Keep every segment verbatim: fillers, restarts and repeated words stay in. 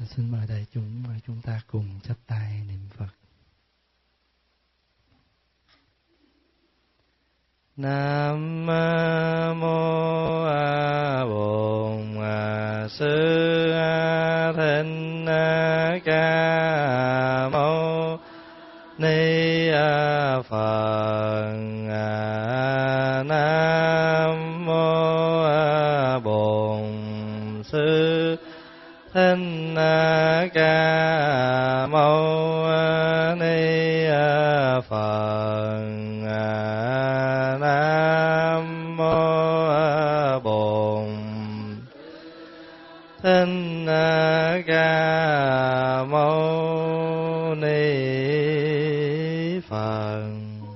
Xin mời đại chúng chúng ta cùng chắp tay niệm Phật. Nam mô Bổn Sư Thích Ca Mâu Ni Phật. Nam mô Bổn Sư Thích Ca Mâu Ni Phật. Nam mô Bổn Thích Ca Mâu Ni Phật.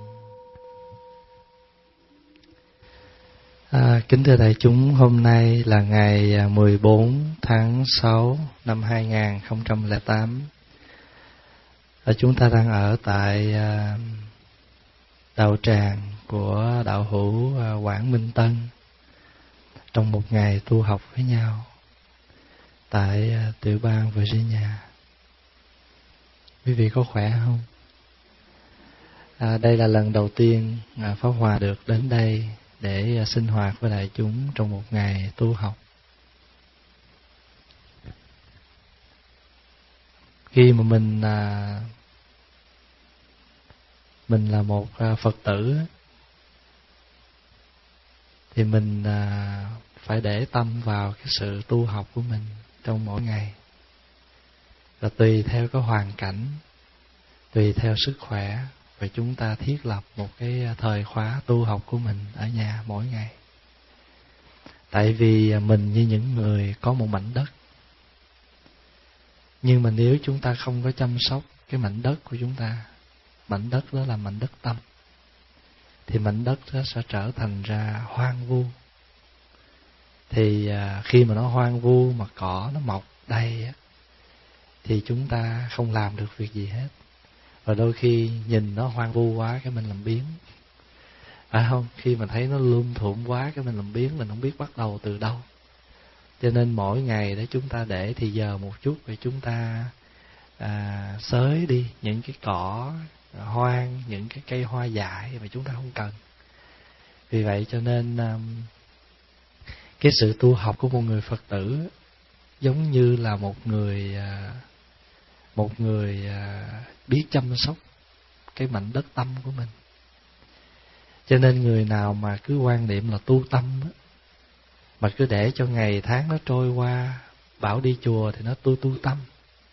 À, kính thưa đại chúng, hôm nay là ngày mười bốn tháng sáu năm hai nghìn không trăm lẻ tám. À, chúng ta đang ở tại à, đạo tràng của đạo hữu à, Quảng Minh Tân trong một ngày tu học với nhau tại à, tiểu bang Virginia. Quý vị có khỏe không? À, đây là lần đầu tiên à, Pháp Hòa được đến đây để à, sinh hoạt với đại chúng trong một ngày tu học. Khi mà mình à, mình là một à, Phật tử thì mình à, phải để tâm vào cái sự tu học của mình trong mỗi ngày. Và tùy theo cái hoàn cảnh, tùy theo sức khỏe, và chúng ta thiết lập một cái thời khóa tu học của mình ở nhà mỗi ngày. Tại vì mình như những người có một mảnh đất, nhưng mà nếu chúng ta không có chăm sóc cái mảnh đất của chúng ta, mảnh đất đó là mảnh đất tâm, thì mảnh đất đó sẽ trở thành ra hoang vu. Thì à, khi mà nó hoang vu mà cỏ nó mọc đầy á, thì chúng ta không làm được việc gì hết. Và đôi khi nhìn nó hoang vu quá cái mình làm biếng, phải không? Khi mà thấy nó lum thủm quá cái mình làm biếng, mình không biết bắt đầu từ đâu. Cho nên mỗi ngày để chúng ta để thì giờ một chút để chúng ta à, xới đi những cái cỏ hoang, những cái cây hoa dại mà chúng ta không cần. Vì vậy cho nên um, cái sự tu học của một người Phật tử giống như là một người uh, một người uh, biết chăm sóc cái mảnh đất tâm của mình. Cho nên người nào mà cứ quan niệm là tu tâm á, mà cứ để cho ngày tháng nó trôi qua, bảo đi chùa thì nó tu tu tâm,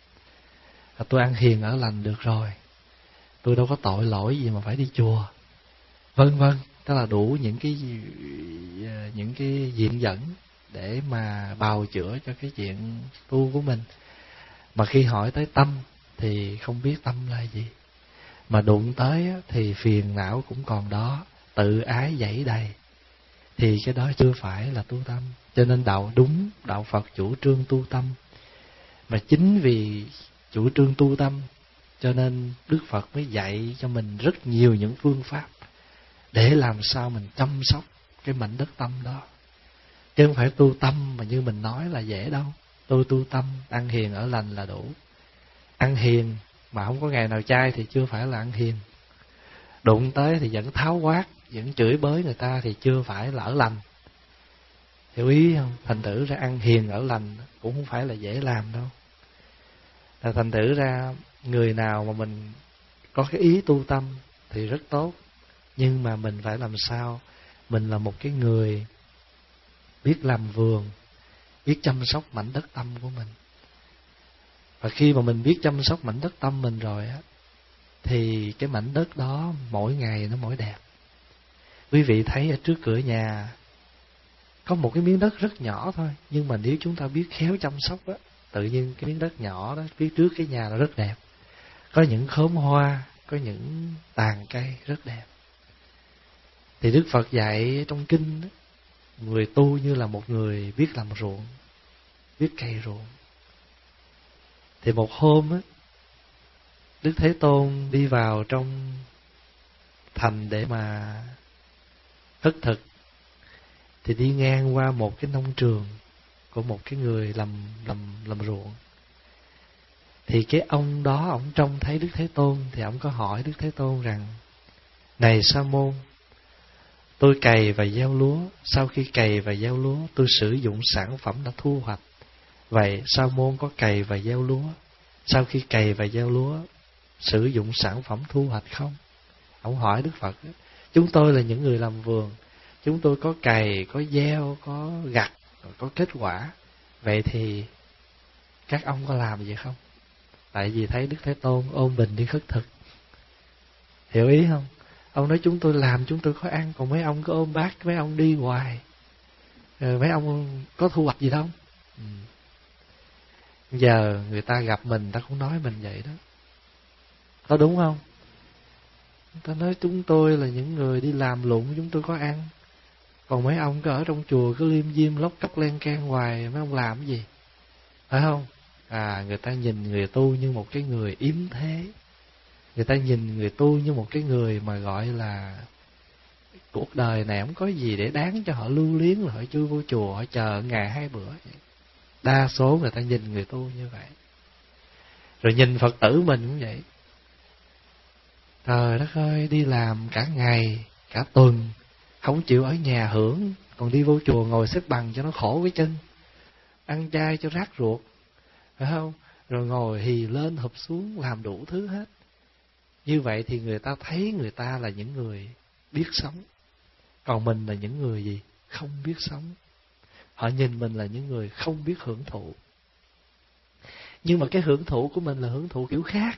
à, tôi ăn hiền ở lành được rồi, tôi đâu có tội lỗi gì mà phải đi chùa, vân vân. Đó là đủ những cái những cái diện dẫn để mà bào chữa cho cái chuyện tu của mình. Mà khi hỏi tới tâm thì không biết tâm là gì, mà đụng tới thì phiền não cũng còn đó, tự ái dẫy đầy, thì cái đó chưa phải là tu tâm. Cho nên đạo đúng, đạo Phật chủ trương tu tâm. Mà chính vì chủ trương tu tâm cho nên Đức Phật mới dạy cho mình rất nhiều những phương pháp để làm sao mình chăm sóc cái mảnh đất tâm đó. Chứ không phải tu tâm mà như mình nói là dễ đâu. Tôi tu tâm, ăn hiền ở lành là đủ. Ăn hiền mà không có ngày nào chay thì chưa phải là ăn hiền. Đụng tới thì vẫn tháo quát, vẫn chửi bới người ta thì chưa phải là ở lành. Hiểu ý không? Thành thử ra ăn hiền ở lành cũng không phải là dễ làm đâu. Là thành thử ra người nào mà mình có cái ý tu tâm thì rất tốt. Nhưng mà mình phải làm sao mình là một cái người biết làm vườn, biết chăm sóc mảnh đất tâm của mình. Và khi mà mình biết chăm sóc mảnh đất tâm mình rồi á, thì cái mảnh đất đó mỗi ngày nó mỗi đẹp. Quý vị thấy ở trước cửa nhà có một cái miếng đất rất nhỏ thôi, nhưng mà nếu chúng ta biết khéo chăm sóc á, tự nhiên cái miếng đất nhỏ đó phía trước cái nhà nó rất đẹp. Có những khóm hoa, có những tàn cây rất đẹp. Thì Đức Phật dạy trong kinh đó, người tu như là một người biết làm ruộng, biết cày ruộng. Thì một hôm á, Đức Thế Tôn đi vào trong thành để mà khất thực, thì đi ngang qua một cái nông trường của một cái người làm làm làm ruộng. Thì cái ông đó, ông trông thấy Đức Thế Tôn, thì ông có hỏi Đức Thế Tôn rằng: này Sa môn, tôi cày và gieo lúa, sau khi cày và gieo lúa, tôi sử dụng sản phẩm đã thu hoạch. Vậy Sa môn có cày và gieo lúa, sau khi cày và gieo lúa, sử dụng sản phẩm thu hoạch không? Ông hỏi Đức Phật: chúng tôi là những người làm vườn, chúng tôi có cày, có gieo, có gặt, có kết quả. Vậy thì các ông có làm gì không? Tại vì thấy Đức Thế Tôn ôm bình đi khất thực. Hiểu ý không? Ông nói chúng tôi làm, chúng tôi có ăn, còn mấy ông cứ ôm bát, mấy ông đi hoài. Rồi mấy ông có thu hoạch gì đâu. Ừ. Giờ người ta gặp mình, ta cũng nói mình vậy đó. Có đúng không? Người ta nói chúng tôi là những người đi làm lụng, chúng tôi có ăn. Còn mấy ông cứ ở trong chùa cứ liêm diêm lóc cốc len can hoài, mấy ông làm cái gì? Phải không? À, người ta nhìn người tu như một cái người yếm thế. Người ta nhìn người tu như một cái người mà gọi là cuộc đời này không có gì để đáng cho họ lưu luyến, rồi họ chui vô chùa, họ chờ ngày hai bữa. Đa số người ta nhìn người tu như vậy. Rồi nhìn Phật tử mình cũng vậy. Trời đất ơi, đi làm cả ngày, cả tuần, không chịu ở nhà hưởng, còn đi vô chùa ngồi xếp bằng cho nó khổ cái chân, ăn chay cho rát ruột, phải không? Rồi ngồi hì lên hụp xuống, làm đủ thứ hết. Như vậy thì người ta thấy người ta là những người biết sống. Còn mình là những người gì? Không biết sống. Họ nhìn mình là những người không biết hưởng thụ. Nhưng mà cái hưởng thụ của mình là hưởng thụ kiểu khác.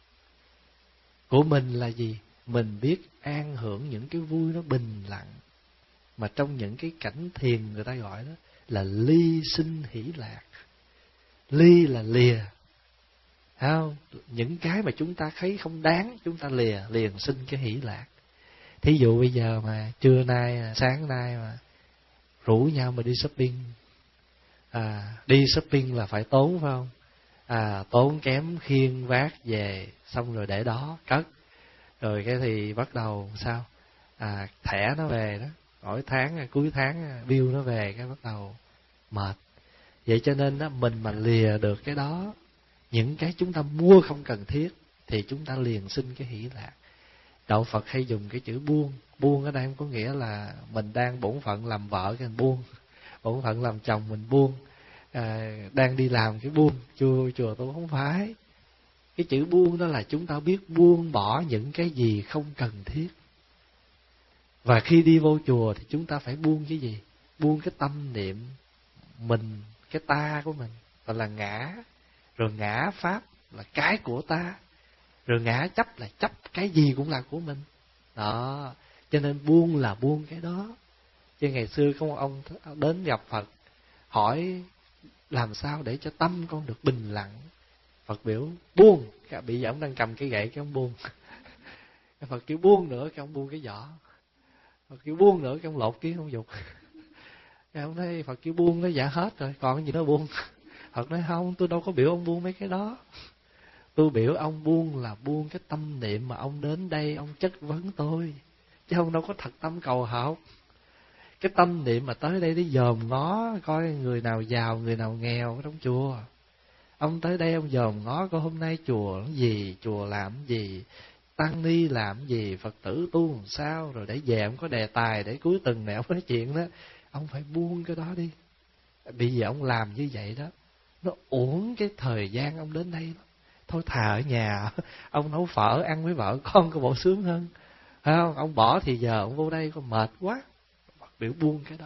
Của mình là gì? Mình biết an hưởng những cái vui nó bình lặng. Mà trong những cái cảnh thiền người ta gọi đó là ly sinh hỷ lạc. Ly là lìa. Thấy không? Những cái mà chúng ta thấy không đáng, chúng ta lìa, liền sinh cái hỷ lạc. Thí dụ bây giờ mà trưa nay, sáng nay mà rủ nhau mà đi shopping. À, đi shopping là phải tốn phải không? À, tốn kém khiêng vác về, xong rồi để đó, cất. Rồi cái thì bắt đầu sao? À, thẻ nó về đó, mỗi tháng, cuối tháng, bill nó về, cái bắt đầu mệt. Vậy cho nên đó, mình mà lìa được cái đó, những cái chúng ta mua không cần thiết, thì chúng ta liền sinh cái hỷ lạc. Đạo Phật hay dùng cái chữ buông. Buông ở đây không có nghĩa là mình đang bổn phận làm vợ cái mình buông, bổn phận làm chồng mình buông, à, đang đi làm cái buông. Chùa chùa tôi không phải. Cái chữ buông đó là chúng ta biết buông bỏ những cái gì không cần thiết. Và khi đi vô chùa thì chúng ta phải buông cái gì? Buông cái tâm niệm mình, cái ta của mình, và là ngã. Rồi ngã pháp là cái của ta. Rồi ngã chấp là chấp cái gì cũng là của mình. Đó. Cho nên buông là buông cái đó. Chứ ngày xưa có một ông đến gặp Phật, hỏi làm sao để cho tâm con được bình lặng. Phật biểu buông. Bị giờ ông đang cầm cái gậy, cái ông buông. Cái Phật kêu buông nữa, cái ông buông cái vỏ. Phật kêu buông nữa, cái ông lột kiến ông dục. Cái ông nói Phật kêu buông cái dạ hết rồi, còn cái gì đó buông. Phật nói không, tôi đâu có biểu ông buông mấy cái đó. Tôi biểu ông buông là buông cái tâm niệm mà ông đến đây ông chất vấn tôi, chứ ông đâu có thật tâm cầu học. Cái tâm niệm mà tới đây để dòm ngó coi người nào giàu, người nào nghèo ở trong chùa. Ông tới đây ông dòm ngó coi hôm nay chùa làm gì, chùa làm gì, tăng ni làm gì, Phật tử tu làm sao, rồi để về ông có đề tài để cuối tuần này ông nói chuyện đó. Ông phải buông cái đó đi. Bây giờ ông làm như vậy đó, nó uổng cái thời gian ông đến đây đó. Thôi thà ở nhà ông nấu phở ăn với vợ con có bộ sướng hơn, phải không? Ông bỏ thì giờ ông vô đây có mệt quá. Phật biểu buông cái đó.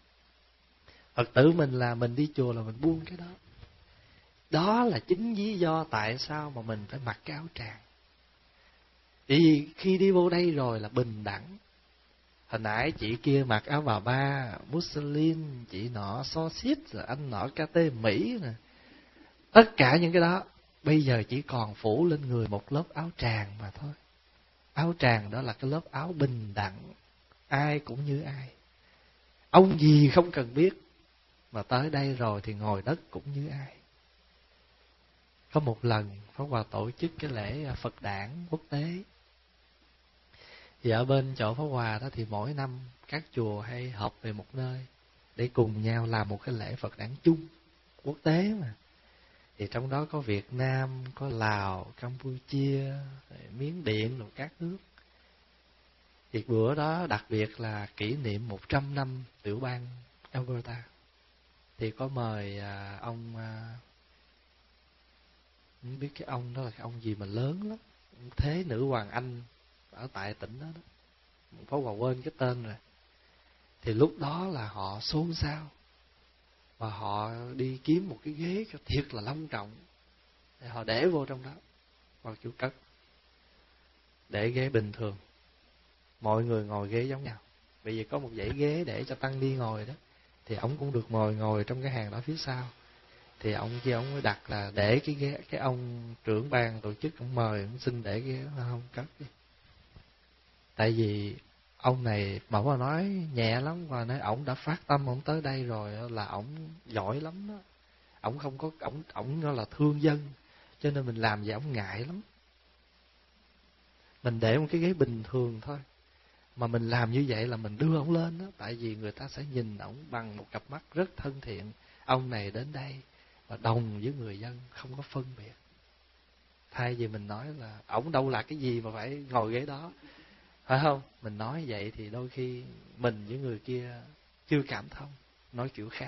Phật tử mình là mình đi chùa là mình buông cái đó. Đó là chính lý do tại sao mà mình phải mặc cái áo tràng. Vì khi đi vô đây rồi là bình đẳng. Hồi nãy chị kia mặc áo bà ba Muslim, chị nọ so xít, rồi anh nọ ca tê Mỹ nè. Tất cả những cái đó bây giờ chỉ còn phủ lên người một lớp áo tràng mà thôi. Áo tràng đó là cái lớp áo bình đẳng, ai cũng như ai. Ông gì không cần biết, mà tới đây rồi thì ngồi đất cũng như ai. Có một lần Pháp Hòa tổ chức cái lễ Phật đản quốc tế. Thì ở bên chỗ Pháp Hòa đó thì mỗi năm các chùa hay họp về một nơi để cùng nhau làm một cái lễ Phật đản chung quốc tế mà. Thì trong đó có Việt Nam, có Lào, Campuchia, Miến Điện, rồi các nước. Thì bữa đó đặc biệt là kỷ niệm một trăm năm tiểu bang Alberta. Thì có mời à, ông à, không biết cái ông đó là cái ông gì mà lớn lắm, thế nữ hoàng Anh ở tại tỉnh đó, đó. Phó Hòa quên cái tên rồi. Thì lúc đó là họ xôn xao và họ đi kiếm một cái ghế thiệt là long trọng để họ để vô trong đó vào kiểu cất. Để ghế bình thường, mọi người ngồi ghế giống nhau. Bây giờ có một dãy ghế để cho tăng ni ngồi đó, thì ông cũng được ngồi ngồi trong cái hàng đó phía sau. Thì ông kia ông mới đặt là để cái ghế, cái ông trưởng ban tổ chức ông mời, ông xin để cái ghế không cất đi. Tại vì ông này mà ông nói nhẹ lắm, và nói ổng đã phát tâm ổng tới đây rồi là ổng giỏi lắm đó. Ổng không có ổng ổng nó là thương dân, cho nên mình làm vậy ổng ngại lắm. Mình để một cái ghế bình thường thôi, mà mình làm như vậy là mình đưa ổng lên đó, tại vì người ta sẽ nhìn ổng bằng một cặp mắt rất thân thiện. Ông này đến đây và đồng với người dân, không có phân biệt. Thay vì mình nói là ổng đâu là cái gì mà phải ngồi ghế đó, phải không? Mình nói vậy thì đôi khi mình với người kia chưa cảm thông, nói kiểu khác.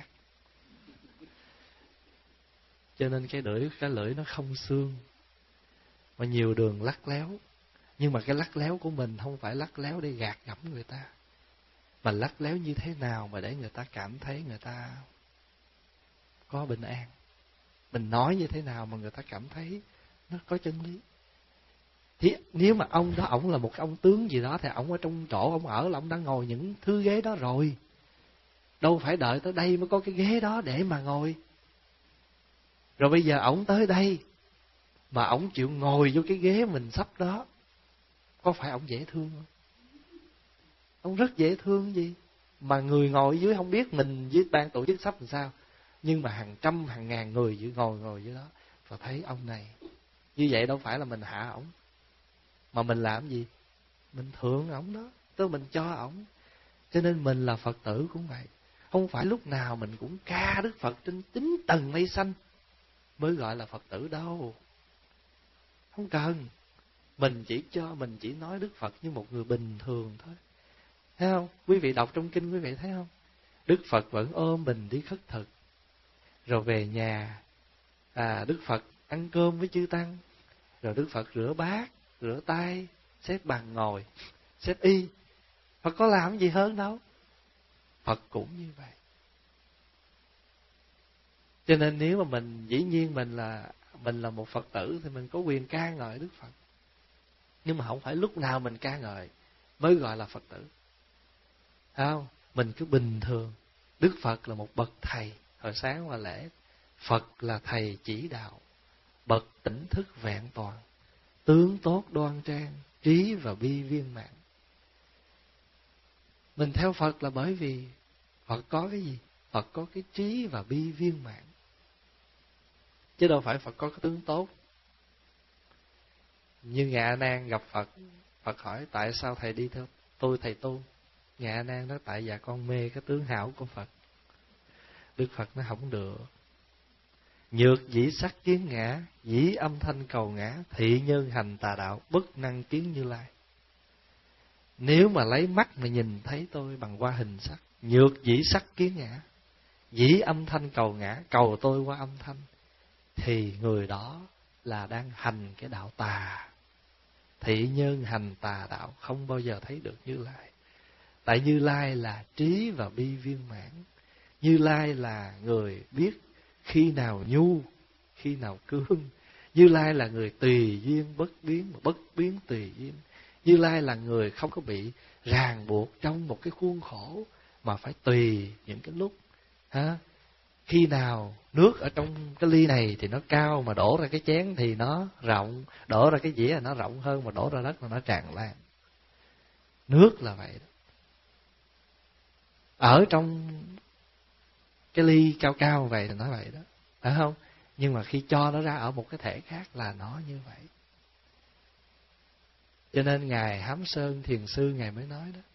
Cho nên cái lưỡi cái lưỡi nó không xương, mà nhiều đường lắc léo. Nhưng mà cái lắc léo của mình không phải lắc léo để gạt gẫm người ta, mà lắc léo như thế nào mà để người ta cảm thấy người ta có bình an. Mình nói như thế nào mà người ta cảm thấy nó có chân lý. Thì nếu mà ông đó, ổng là một cái ông tướng gì đó, thì ổng ở trong chỗ ổng ở là ổng đã ngồi những thứ ghế đó rồi. Đâu phải đợi tới đây mới có cái ghế đó để mà ngồi. Rồi bây giờ ổng tới đây mà ổng chịu ngồi vô cái ghế mình sắp đó, có phải ổng dễ thương không? Ông rất dễ thương gì. Mà người ngồi dưới không biết mình với ban tổ chức sắp làm sao, nhưng mà hàng trăm hàng ngàn người dưới ngồi ngồi dưới đó, và thấy ông này như vậy, đâu phải là mình hạ ổng, mà mình làm gì? Mình thượng ổng đó, tức mình cho ổng. Cho nên mình là Phật tử cũng vậy. Không phải lúc nào mình cũng ca Đức Phật trên chín tầng mây xanh mới gọi là Phật tử đâu. Không cần. Mình chỉ cho, mình chỉ nói Đức Phật như một người bình thường thôi. Thấy không? Quý vị đọc trong kinh quý vị thấy không? Đức Phật vẫn ôm mình đi khất thực. Rồi về nhà, à, Đức Phật ăn cơm với chư tăng. Rồi Đức Phật rửa bát, rửa tay, xếp bằng ngồi, xếp y. Phật có làm gì hơn đâu. Phật cũng như vậy. Cho nên nếu mà mình, dĩ nhiên mình là mình là một Phật tử thì mình có quyền ca ngợi Đức Phật. Nhưng mà không phải lúc nào mình ca ngợi mới gọi là Phật tử. Thấy không? Mình cứ bình thường. Đức Phật là một bậc thầy. Hồi sáng qua lễ, Phật là thầy chỉ đạo, bậc tỉnh thức vẹn toàn, tướng tốt đoan trang, trí và bi viên mãn. Mình theo Phật là bởi vì Phật có cái gì? Phật có cái trí và bi viên mãn, chứ đâu phải Phật có cái tướng tốt. Như Ngài A Nan gặp Phật, Phật hỏi tại sao thầy đi theo tôi thầy tu? Ngài A Nan nói tại dạ con mê cái tướng hảo của Phật. Đức Phật nói không được. Nhược dĩ sắc kiến ngã, dĩ âm thanh cầu ngã, thị nhân hành tà đạo, bất năng kiến Như Lai. Nếu mà lấy mắt mà nhìn thấy tôi bằng qua hình sắc, nhược dĩ sắc kiến ngã, dĩ âm thanh cầu ngã, cầu tôi qua âm thanh, thì người đó là đang hành cái đạo tà. Thị nhân hành tà đạo, không bao giờ thấy được Như Lai. Tại Như Lai là trí và bi viên mãn. Như Lai là người biết khi nào nhu, khi nào cương. Như Lai là người tùy duyên bất biến, bất biến tùy duyên. Như Lai là người không có bị ràng buộc trong một cái khuôn khổ, mà phải tùy những cái lúc. Ha? Khi nào nước ở trong cái ly này thì nó cao, mà đổ ra cái chén thì nó rộng, đổ ra cái dĩa là nó rộng hơn, mà đổ ra đất là nó tràn lan. Nước là vậy đó. Ở trong cái ly cao cao vậy thì nói vậy đó, phải không? Nhưng mà khi cho nó ra ở một cái thể khác là nó như vậy. Cho nên Ngài Hám Sơn Thiền Sư Ngài mới nói đó: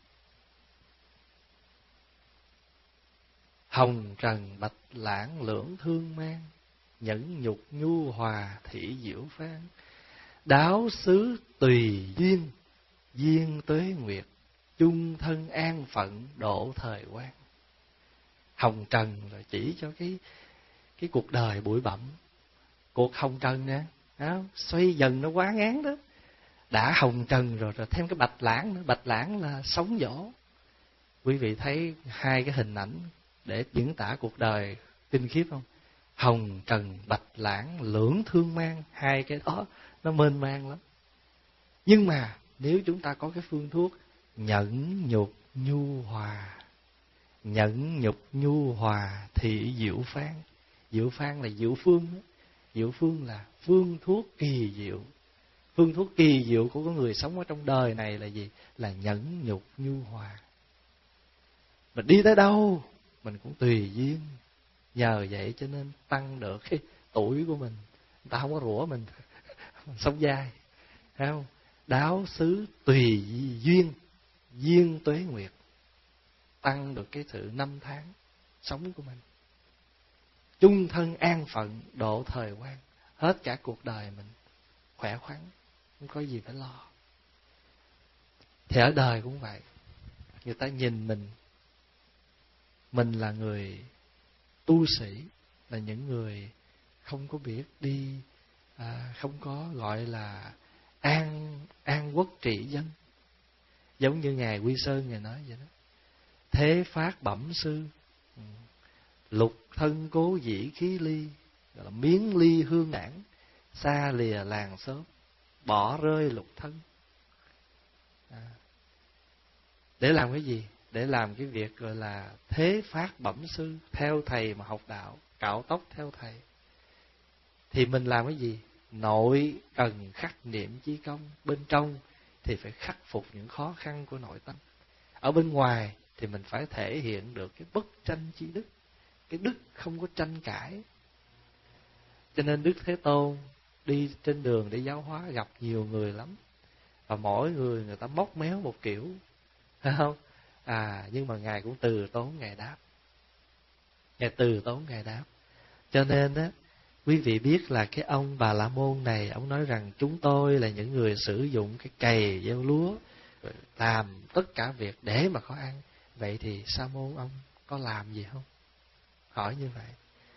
hồng trần bạch lãng lưỡng thương mang, nhẫn nhục nhu hòa thị diệu phan. Đáo xứ tùy duyên, duyên tuế nguyệt, chung thân an phận độ thời quan. Hồng trần là chỉ cho cái cái cuộc đời bụi bặm. Cuộc hồng trần nè, đó, xoay dần nó quá ngán đó. Đã hồng trần rồi rồi thêm cái bạch lãng nữa. Bạch lãng là sóng vỗ. Quý vị thấy hai cái hình ảnh để diễn tả cuộc đời kinh khiếp không? Hồng trần bạch lãng lưỡng thương mang, hai cái đó nó mênh mang lắm. Nhưng mà nếu chúng ta có cái phương thuốc nhẫn nhục nhu hòa, nhẫn nhục nhu hòa thị diệu phan. Diệu phan là diệu phương đó. Diệu phương là phương thuốc kỳ diệu. Phương thuốc kỳ diệu của con người sống ở trong đời này là gì? Là nhẫn nhục nhu hòa. Mình đi tới đâu mình cũng tùy duyên. Nhờ vậy cho nên tăng được cái tuổi của mình. Người ta không có rủa mình, mình sống dai, thấy không? Đáo xứ tùy duyên, duyên tuế nguyệt, tăng được cái sự năm tháng sống của mình. Chung thân an phận độ thời quan, hết cả cuộc đời mình khỏe khoắn, không có gì phải lo. Thì ở đời cũng vậy. Người ta nhìn mình, mình là người tu sĩ, là những người không có biết đi, à, không có gọi là an an quốc trị dân. Giống như ngài Quy Sơn ngài nói vậy đó. Thế phát bẩm sư, lục thân cố dĩ khí ly, gọi là miếng ly hương nhãn, xa lìa làng xóm, bỏ rơi lục thân. À, để làm cái gì? Để làm cái việc gọi là thế phát bẩm sư, theo thầy mà học đạo, cạo tóc theo thầy. Thì mình làm cái gì? Nội cần khắc niệm chí công, bên trong thì phải khắc phục những khó khăn của nội tâm. Ở bên ngoài thì mình phải thể hiện được cái bất tranh chi đức, cái đức không có tranh cãi. Cho nên Đức Thế Tôn đi trên đường để giáo hóa gặp nhiều người lắm, và mỗi người người ta móc méo một kiểu, phải không? À, nhưng mà ngài cũng từ tốn ngài đáp, ngài từ tốn ngài đáp. Cho nên á, quý vị biết là cái ông Bà La Môn này, ông nói rằng chúng tôi là những người sử dụng cái cày gieo lúa, làm tất cả việc để mà có ăn. Vậy thì Sa môn ông có làm gì không? Hỏi như vậy.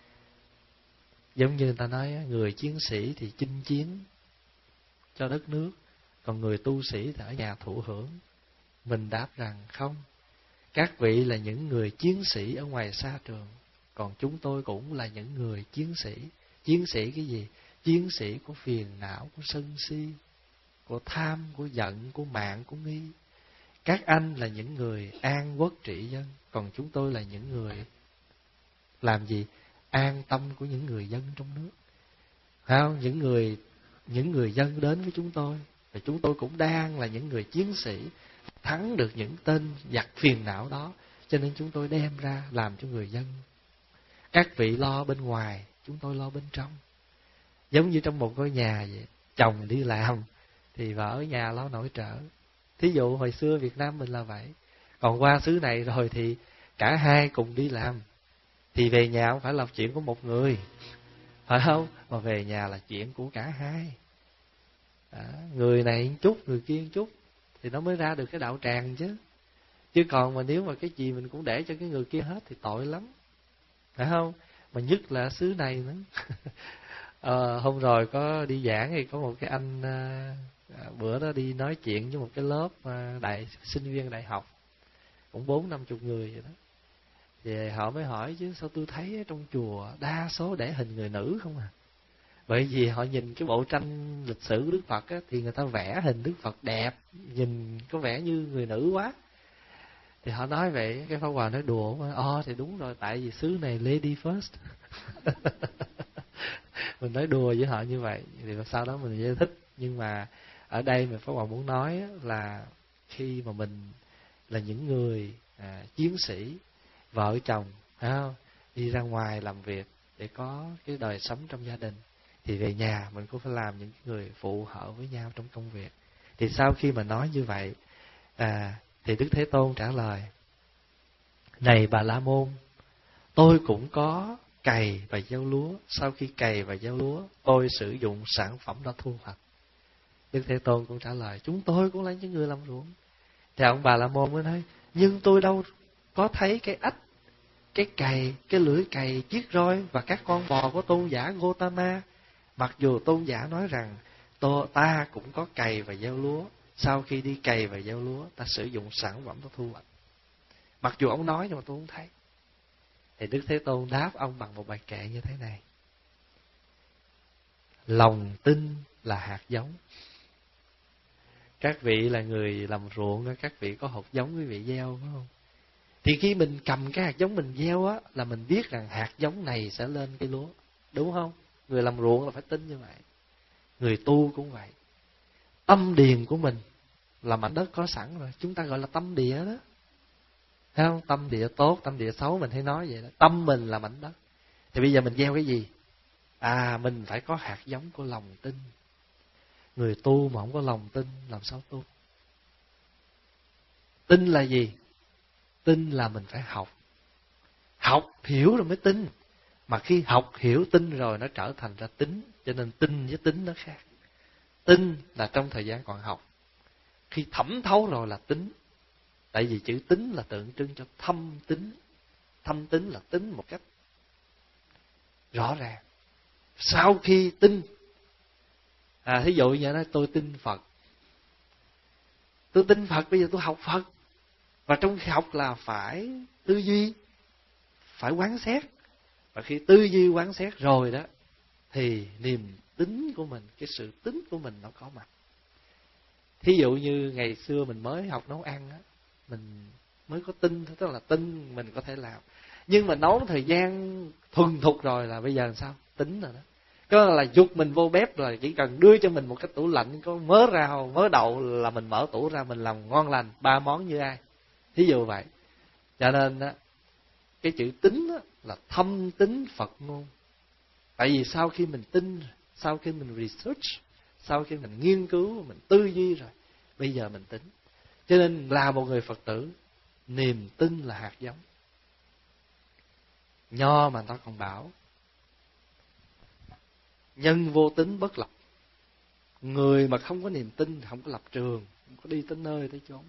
Giống như người ta nói, người chiến sĩ thì chinh chiến cho đất nước, còn người tu sĩ thì ở nhà thụ hưởng. Mình đáp rằng không, các vị là những người chiến sĩ ở ngoài xa trường, còn chúng tôi cũng là những người chiến sĩ. Chiến sĩ cái gì? Chiến sĩ của phiền não, của sân si, của tham, của giận, của mạng, của nghi. Các anh là những người an quốc trị dân, còn chúng tôi là những người làm gì? An tâm của những người dân trong nước. Phải không? Những người những người dân đến với chúng tôi, và chúng tôi cũng đang là những người chiến sĩ thắng được những tên giặc phiền não đó, cho nên chúng tôi đem ra làm cho người dân. Các vị lo bên ngoài, chúng tôi lo bên trong. Giống như trong một ngôi nhà vậy, chồng đi làm thì vợ ở nhà lo nội trợ. Thí dụ hồi xưa Việt Nam mình là vậy. Còn qua xứ này rồi thì cả hai cùng đi làm, thì về nhà không phải là chuyện của một người, phải không? Mà về nhà là chuyện của cả hai. À, người này một chút, người kia một chút, thì nó mới ra được cái đạo tràng chứ. Chứ còn mà nếu mà cái gì mình cũng để cho cái người kia hết thì tội lắm, phải không? Mà nhất là xứ này nữa. à, hôm rồi có đi giảng thì có một cái anh à, bữa đó đi nói chuyện với một cái lớp à, đại sinh viên đại học, cũng bốn năm chục người vậy đó. Thì họ mới hỏi chứ sao tôi thấy trong chùa đa số để hình người nữ không à? Bởi vì họ nhìn cái bộ tranh lịch sử Đức Phật á, thì người ta vẽ hình Đức Phật đẹp, nhìn có vẻ như người nữ quá. Thì họ nói vậy, cái Pháp Hòa nói đùa, ồ thì đúng rồi, tại vì xứ này lady first. Mình nói đùa với họ như vậy, thì sau đó mình giải thích. Nhưng mà ở đây mà Pháp Hòa muốn nói là khi mà mình là những người à, chiến sĩ, vợ chồng, phải không? Đi ra ngoài làm việc để có cái đời sống trong gia đình, thì về nhà mình cũng phải làm những người phụ hợ với nhau trong công việc. Thì sau khi mà nói như vậy, à, thì Đức Thế Tôn trả lời: Này Bà La Môn, tôi cũng có cày và gieo lúa. Sau khi cày và gieo lúa, tôi sử dụng sản phẩm đó thu hoạch. Đức Thế Tôn cũng trả lời, chúng tôi cũng là những người làm ruộng. Thì ông Bà La Môn mới nói, nhưng tôi đâu có thấy cái ách, cái cày, cái lưỡi cày, chiếc roi và các con bò của tôn giả Gotama. Mặc dù tôn giả nói rằng tôi, ta cũng có cày và gieo lúa. Sau khi đi cày và gieo lúa, ta sử dụng sản phẩm đó thu hoạch. Mặc dù ông nói nhưng mà tôi không thấy. Thì Đức Thế Tôn đáp ông bằng một bài kệ như thế này. Lòng tin là hạt giống. Các vị là người làm ruộng đó, các vị có hột giống quý vị gieo phải không? Thì khi mình cầm cái hạt giống mình gieo á, là mình biết rằng hạt giống này sẽ lên cây lúa. Đúng không? Người làm ruộng là phải tin như vậy. Người tu cũng vậy. Tâm điền của mình là mảnh đất có sẵn rồi. Chúng ta gọi là tâm địa đó. Thấy không? Tâm địa tốt, tâm địa xấu, mình hay nói vậy đó. Tâm mình là mảnh đất. Thì bây giờ mình gieo cái gì? À, mình phải có hạt giống của lòng tin. Người tu mà không có lòng tin, làm sao tu? Tin là gì? Tin là mình phải học. Học, hiểu rồi mới tin. Mà khi học, hiểu, tin rồi nó trở thành ra tính. Cho nên tin với tính nó khác. Tin là trong thời gian còn học. Khi thẩm thấu rồi là tính. Tại vì chữ tính là tượng trưng cho thâm tính. Thâm tính là tính một cách rõ ràng. Sau khi tin, à, thí dụ như nói tôi tin Phật. Tôi tin Phật, bây giờ tôi học Phật. Và trong khi học là phải tư duy, phải quán xét. Và khi tư duy quán xét rồi đó, thì niềm tính của mình, cái sự tính của mình nó có mặt. Thí dụ như ngày xưa mình mới học nấu ăn á, mình mới có tin, tức là tin mình có thể làm. Nhưng mà nấu thời gian thuần thục rồi là bây giờ làm sao? Tính rồi đó. Có là dục mình vô bếp rồi, chỉ cần đưa cho mình một cái tủ lạnh có mớ rau, mớ đậu là mình mở tủ ra mình làm ngon lành, ba món như ai. Thí dụ vậy. Cho nên á, cái chữ tính á, là thâm tính Phật ngôn. Tại vì sau khi mình tin, sau khi mình research, sau khi mình nghiên cứu, mình tư duy rồi, bây giờ mình tính. Cho nên là một người Phật tử, niềm tin là hạt giống. Nho mà người ta còn bảo nhân vô tính bất lập. Người mà không có niềm tin, không có lập trường, không có đi tới nơi tới chốn.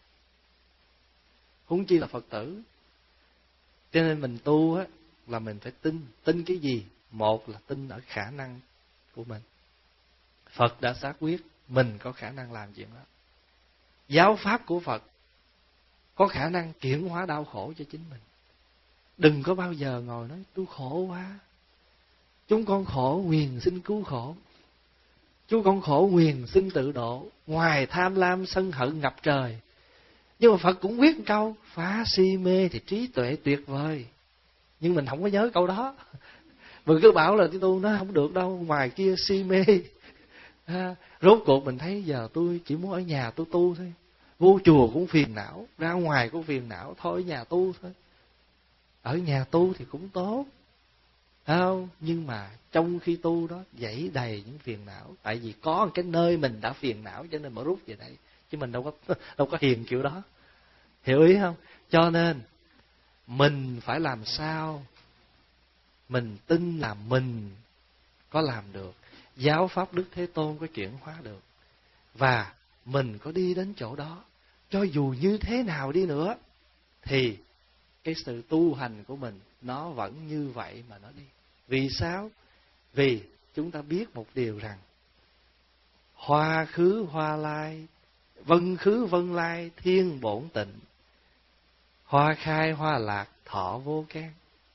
Huống chi là Phật tử. Cho nên mình tu á, là mình phải tin. Tin cái gì? Một là tin ở khả năng của mình. Phật đã xác quyết mình có khả năng làm chuyện đó. Giáo pháp của Phật có khả năng chuyển hóa đau khổ cho chính mình. Đừng có bao giờ ngồi nói tôi khổ quá, chúng con khổ, nguyền xin cứu khổ. Chúng con khổ, nguyền xin tự độ. Ngoài tham lam sân hận ngập trời. Nhưng mà Phật cũng quyết một câu, phá si mê thì trí tuệ tuyệt vời. Nhưng mình không có nhớ câu đó. Mình cứ bảo là tu nó không được đâu, ngoài kia si mê. À, rốt cuộc mình thấy giờ tôi chỉ muốn ở nhà tôi tu thôi. Vô chùa cũng phiền não, ra ngoài cũng phiền não, thôi ở nhà tu thôi. Ở nhà tu thì cũng tốt, không? Nhưng mà trong khi tu đó dãy đầy những phiền não. Tại vì có một cái nơi mình đã phiền não cho nên mới rút về đây. Chứ mình đâu có đâu có hiền kiểu đó. Hiểu ý không? Cho nên mình phải làm sao mình tin là mình có làm được, giáo pháp Đức Thế Tôn có chuyển hóa được, và mình có đi đến chỗ đó. Cho dù như thế nào đi nữa thì cái sự tu hành của mình nó vẫn như vậy mà nó đi. Vì sao? Vì chúng ta biết một điều rằng hoa khứ hoa lai, vân khứ vân lai, thiên bổn tịnh. Hoa khai hoa lạc, thọ vô can.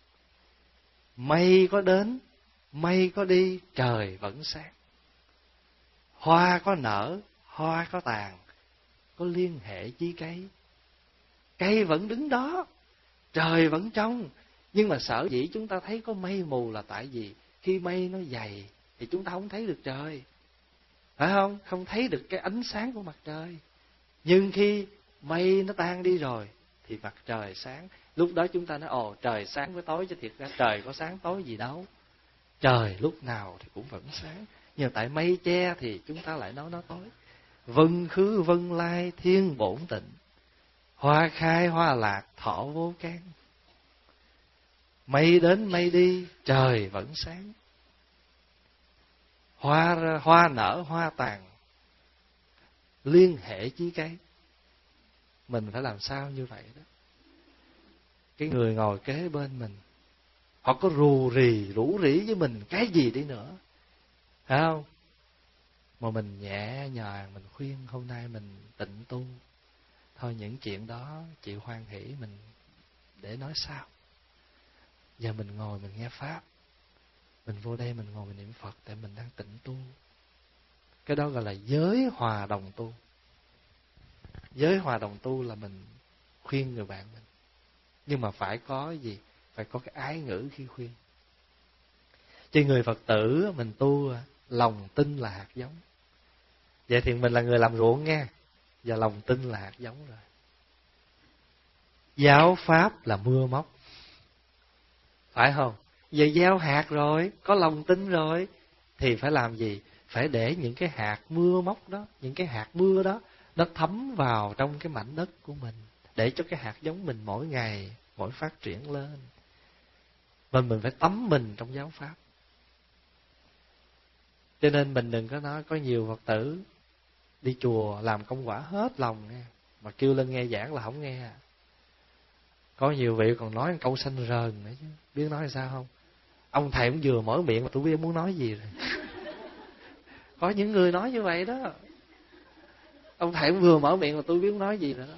Mây có đến, mây có đi, trời vẫn sáng. Hoa có nở, hoa có tàn, có liên hệ chi cây. Cây vẫn đứng đó, trời vẫn trong. Nhưng mà sở dĩ chúng ta thấy có mây mù là tại vì khi mây nó dày thì chúng ta không thấy được trời, phải không? Không thấy được cái ánh sáng của mặt trời. Nhưng khi mây nó tan đi rồi thì mặt trời sáng. Lúc đó chúng ta nói ồ trời sáng với tối, chứ thiệt ra trời có sáng tối gì đâu. Trời lúc nào thì cũng vẫn sáng. Nhưng tại mây che thì chúng ta lại nói nó tối. Vân khứ vân lai, thiên bổn tịnh. Hoa khai hoa lạc, thọ vô can. Mây đến mây đi, trời vẫn sáng. Hoa hoa nở hoa tàn, liên hệ chí cây. Mình phải làm sao như vậy đó. Cái người ngồi kế bên mình, họ có rù rì, rủ rỉ với mình cái gì đi nữa, phải không? Mà mình nhẹ nhàng, mình khuyên hôm nay mình tịnh tu. Thôi những chuyện đó chịu hoan hỷ, mình để nói sau. Giờ mình ngồi mình nghe Pháp. Mình vô đây mình ngồi mình niệm Phật, tại mình đang tịnh tu. Cái đó gọi là giới hòa đồng tu. Giới hòa đồng tu là mình khuyên người bạn mình, nhưng mà phải có gì? Phải có cái ái ngữ khi khuyên. Chứ người Phật tử mình tu lòng tin là hạt giống. Vậy thì mình là người làm ruộng nghe, và lòng tin là hạt giống rồi. Giáo Pháp là mưa móc, phải không? Giờ gieo hạt rồi, có lòng tin rồi, thì phải làm gì? Phải để những cái hạt mưa móc đó, những cái hạt mưa đó, nó thấm vào trong cái mảnh đất của mình, để cho cái hạt giống mình mỗi ngày, mỗi phát triển lên. Và mình phải tắm mình trong giáo Pháp. Cho nên mình đừng có nói, có nhiều Phật tử đi chùa làm công quả hết lòng nghe, mà kêu lên nghe giảng là không nghe. Có nhiều vị còn nói câu sanh rờn nữa chứ, biết nói sao không? Ông thầy cũng vừa mở miệng mà tôi biết muốn nói gì rồi. Có những người nói như vậy đó. Ông thầy cũng vừa mở miệng mà tôi biết nói gì rồi đó.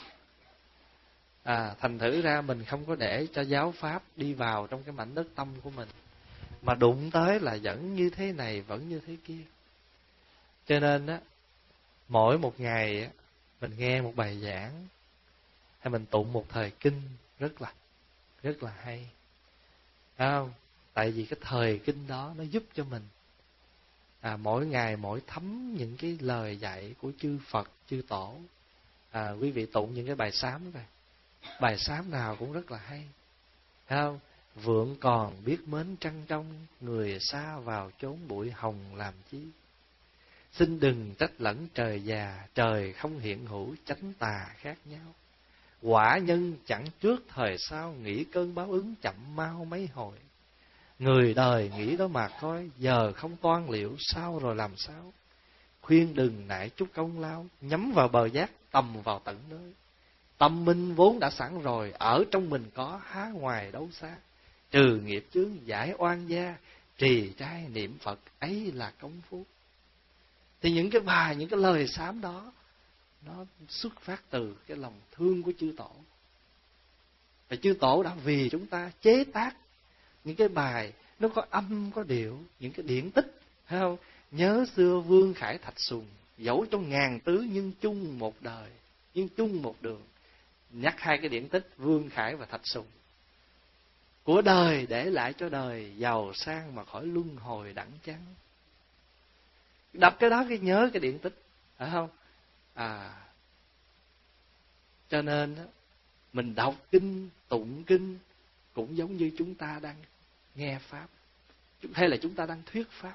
À, thành thử ra mình không có để cho giáo Pháp đi vào trong cái mảnh đất tâm của mình, mà đụng tới là vẫn như thế này, vẫn như thế kia. Cho nên á, mỗi một ngày á, mình nghe một bài giảng hay mình tụng một thời kinh rất là rất là hay, phải không? Tại vì cái thời kinh đó nó giúp cho mình à, mỗi ngày mỗi thấm những cái lời dạy của chư Phật, chư Tổ. À, quý vị tụng những cái bài sám này, bài sám nào cũng rất là hay, phải không? Vượng còn biết mến trăng trong, người xa vào chốn bụi hồng làm chi. Xin đừng trách lẫn trời già, trời không hiện hữu, chánh tà khác nhau. Quả nhân chẳng trước thời sau, nghĩ cơn báo ứng chậm mau mấy hồi. Người đời nghĩ đó mà coi, giờ không toan liệu, sao rồi làm sao. Khuyên đừng nại chút công lao, nhắm vào bờ giác, tầm vào tận nơi. Tâm minh vốn đã sẵn rồi, ở trong mình có, há ngoài đâu xa. Trừ nghiệp chướng giải oan gia, trì trai niệm Phật ấy là công phu. Thì những cái bài, những cái lời sám đó, nó xuất phát từ cái lòng thương của chư Tổ. Và chư Tổ đã vì chúng ta chế tác những cái bài nó có âm có điệu, những cái điển tích, thấy không? Nhớ xưa Vương Khải Thạch Sùng, dẫu trong ngàn tứ nhưng chung một đời, nhưng chung một đường. Nhắc hai cái điển tích Vương Khải và Thạch Sùng. Của đời để lại cho đời, giàu sang mà khỏi luân hồi đẳng chăng. Đọc cái đó cái nhớ cái điển tích, phải không? À, cho nên mình đọc kinh, tụng kinh cũng giống như chúng ta đang nghe Pháp, hay là chúng ta đang thuyết Pháp.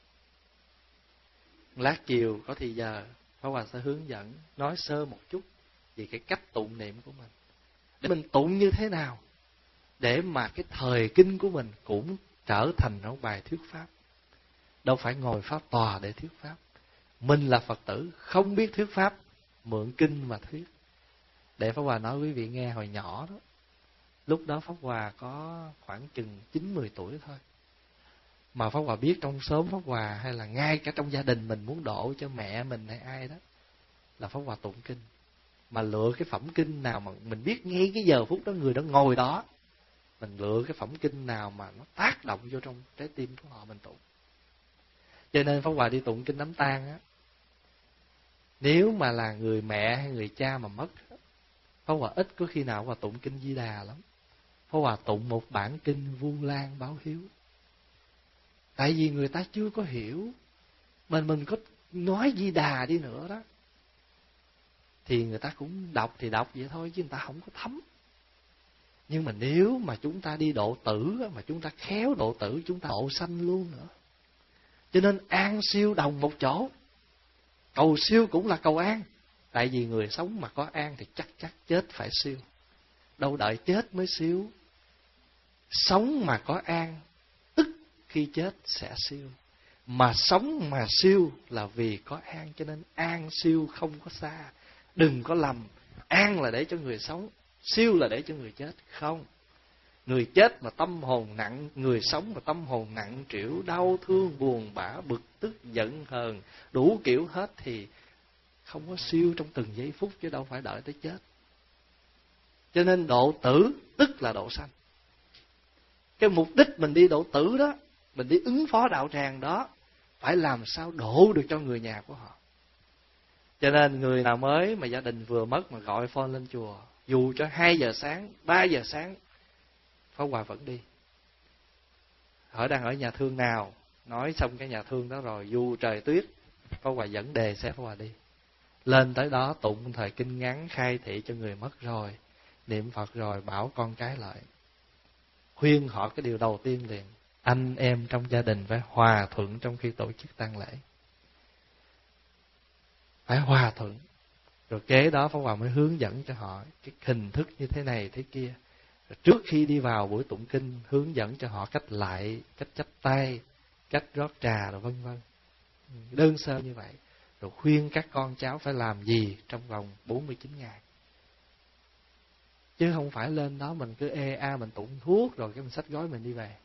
Lát chiều có thì giờ Pháp Hòa sẽ hướng dẫn nói sơ một chút về cái cách tụng niệm của mình, để mình tụng như thế nào để mà cái thời kinh của mình cũng trở thành một bài thuyết Pháp. Đâu phải ngồi Pháp tòa để thuyết Pháp. Mình là Phật tử không biết thuyết Pháp, mượn kinh mà thuyết. Để Pháp Hòa nói quý vị nghe, hồi nhỏ đó, lúc đó Pháp Hòa có khoảng chừng chín mười tuổi thôi, mà Pháp Hòa biết trong xóm Pháp Hòa hay là ngay cả trong gia đình mình muốn độ cho mẹ mình hay ai đó là Pháp Hòa tụng kinh. Mà lựa cái phẩm kinh nào mà mình biết ngay cái giờ phút đó người đó ngồi đó, mình lựa cái phẩm kinh nào mà nó tác động vô trong trái tim của họ mình tụng. Cho nên Pháp Hòa đi tụng kinh Đám Tang á, nếu mà là người mẹ hay người cha mà mất, Pháp Hòa ít có khi nào Pháp Hòa tụng kinh Di Đà lắm. Pháp Hòa tụng một bản kinh Vu Lan báo hiếu. Tại vì người ta chưa có hiểu, mình mình có nói Di Đà đi nữa đó, thì người ta cũng đọc thì đọc vậy thôi, chứ người ta không có thấm. Nhưng mà nếu mà chúng ta đi độ tử, mà chúng ta khéo độ tử, chúng ta độ sanh luôn nữa. Cho nên an siêu đồng một chỗ. Cầu siêu cũng là cầu an. Tại vì người sống mà có an thì chắc chắc chết phải siêu. Đâu đợi chết mới siêu. Sống mà có an, tức khi chết sẽ siêu. Mà sống mà siêu là vì có an, cho nên an siêu không có xa. Đừng có lầm, an là để cho người sống, siêu là để cho người chết. Không. Người chết mà tâm hồn nặng, người sống mà tâm hồn nặng trĩu, đau thương, buồn bã, bực tức, giận hờn, đủ kiểu hết thì không có siêu trong từng giây phút, chứ đâu phải đợi tới chết. Cho nên độ tử tức là độ sanh. Cái mục đích mình đi độ tử đó, mình đi ứng phó đạo tràng đó, phải làm sao độ được cho người nhà của họ. Cho nên người nào mới mà gia đình vừa mất mà gọi phone lên chùa, dù cho hai giờ sáng, ba giờ sáng, Pháp Hòa vẫn đi. Hỏi đang ở nhà thương nào, nói xong cái nhà thương đó rồi, dù trời tuyết, Pháp Hòa dẫn đề xe Pháp Hòa đi. Lên tới đó tụng thời kinh ngắn khai thị cho người mất rồi, niệm Phật rồi, bảo con cái lại, khuyên họ cái điều đầu tiên liền: anh em trong gia đình phải hòa thuận trong khi tổ chức tang lễ. Phải hòa thuận. Rồi kế đó Pháp Hòa mới hướng dẫn cho họ cái hình thức như thế này thế kia. Rồi trước khi đi vào buổi tụng kinh, hướng dẫn cho họ cách lại, cách chắp tay, cách rót trà, rồi vân vân. Đơn sơ như vậy. Rồi khuyên các con cháu phải làm gì trong vòng bốn mươi chín ngày. Chứ không phải lên đó mình cứ ê a mình tụng thuốc rồi cái mình xách gói mình đi về.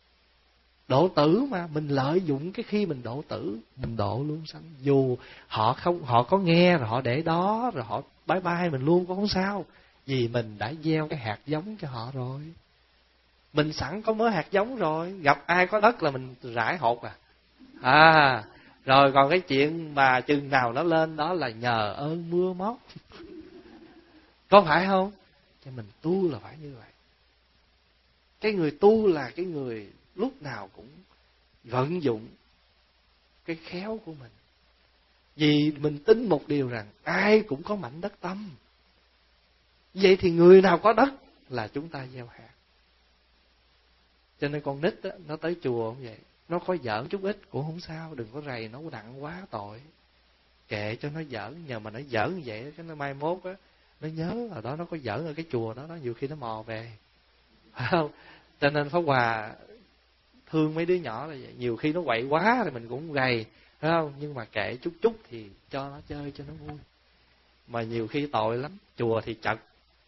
Độ tử mà, mình lợi dụng cái khi mình độ tử, mình độ luôn sanh. Dù họ không, họ có nghe rồi họ để đó, rồi họ bye bye mình luôn cũng không sao. Vì mình đã gieo cái hạt giống cho họ rồi. Mình sẵn có mớ hạt giống rồi, gặp ai có đất là mình rải hột à. À, rồi còn cái chuyện mà chừng nào nó lên đó là nhờ ơn mưa móc. Có phải không? Cho mình tu là phải như vậy. Cái người tu là cái người lúc nào cũng vận dụng cái khéo của mình. Vì mình tin một điều rằng ai cũng có mảnh đất tâm. Vậy thì người nào có đất là chúng ta gieo hạt. Cho nên con nít đó, nó tới chùa cũng vậy, nó có giỡn chút ít cũng không sao, đừng có rầy nó nặng quá tội. Kệ cho nó giỡn, nhờ mà nó giỡn như vậy cái nó mai mốt á, nó nhớ ở đó nó có giỡn ở cái chùa đó, đó nhiều khi nó mò về. Phải không? Cho nên Pháp Hòa thương mấy đứa nhỏ là vậy. Nhiều khi nó quậy quá thì mình cũng gầy, phải không? Nhưng mà kệ chút chút thì cho nó chơi cho nó vui. Mà nhiều khi tội lắm, chùa thì chật,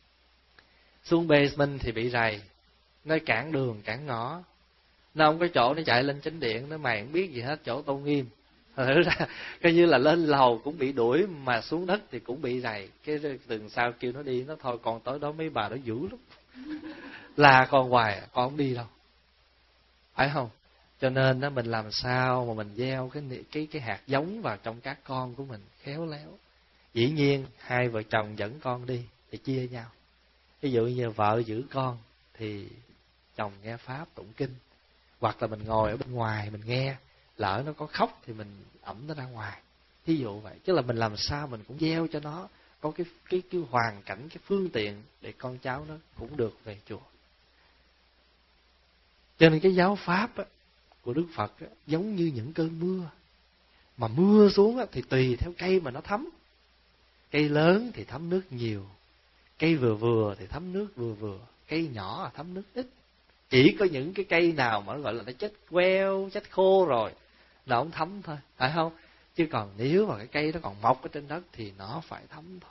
xuống basement thì bị rầy, nó cản đường cản ngõ, nó không có chỗ nó chạy lên chánh điện, nó mày không biết gì hết, chỗ tôn nghiêm. Thật ra coi như là lên lầu cũng bị đuổi, mà xuống đất thì cũng bị rầy. Cái từng sau kêu nó đi, nó thôi còn tới đó mấy bà đó dữ lắm, là còn hoài con không đi đâu, phải không? Cho nên đó, mình làm sao mà mình gieo cái cái cái hạt giống vào trong các con của mình khéo léo. Dĩ nhiên hai vợ chồng dẫn con đi thì chia nhau. Ví dụ như vợ giữ con thì chồng nghe pháp tụng kinh, hoặc là mình ngồi ở bên ngoài mình nghe, lỡ nó có khóc thì mình ẵm nó ra ngoài. Thí dụ vậy, chứ là mình làm sao mình cũng gieo cho nó có cái cái cái hoàn cảnh, cái phương tiện để con cháu nó cũng được về chùa. Cho nên cái giáo pháp á, của Đức Phật á, giống như những cơn mưa. Mà mưa xuống á, thì tùy theo cây mà nó thấm. Cây lớn thì thấm nước nhiều, cây vừa vừa thì thấm nước vừa vừa, cây nhỏ là thấm nước ít. Chỉ có những cái cây nào mà nó gọi là nó chết queo, chết khô rồi, nó không thấm thôi, phải không? Chứ còn nếu mà cái cây nó còn mọc ở trên đất thì nó phải thấm thôi.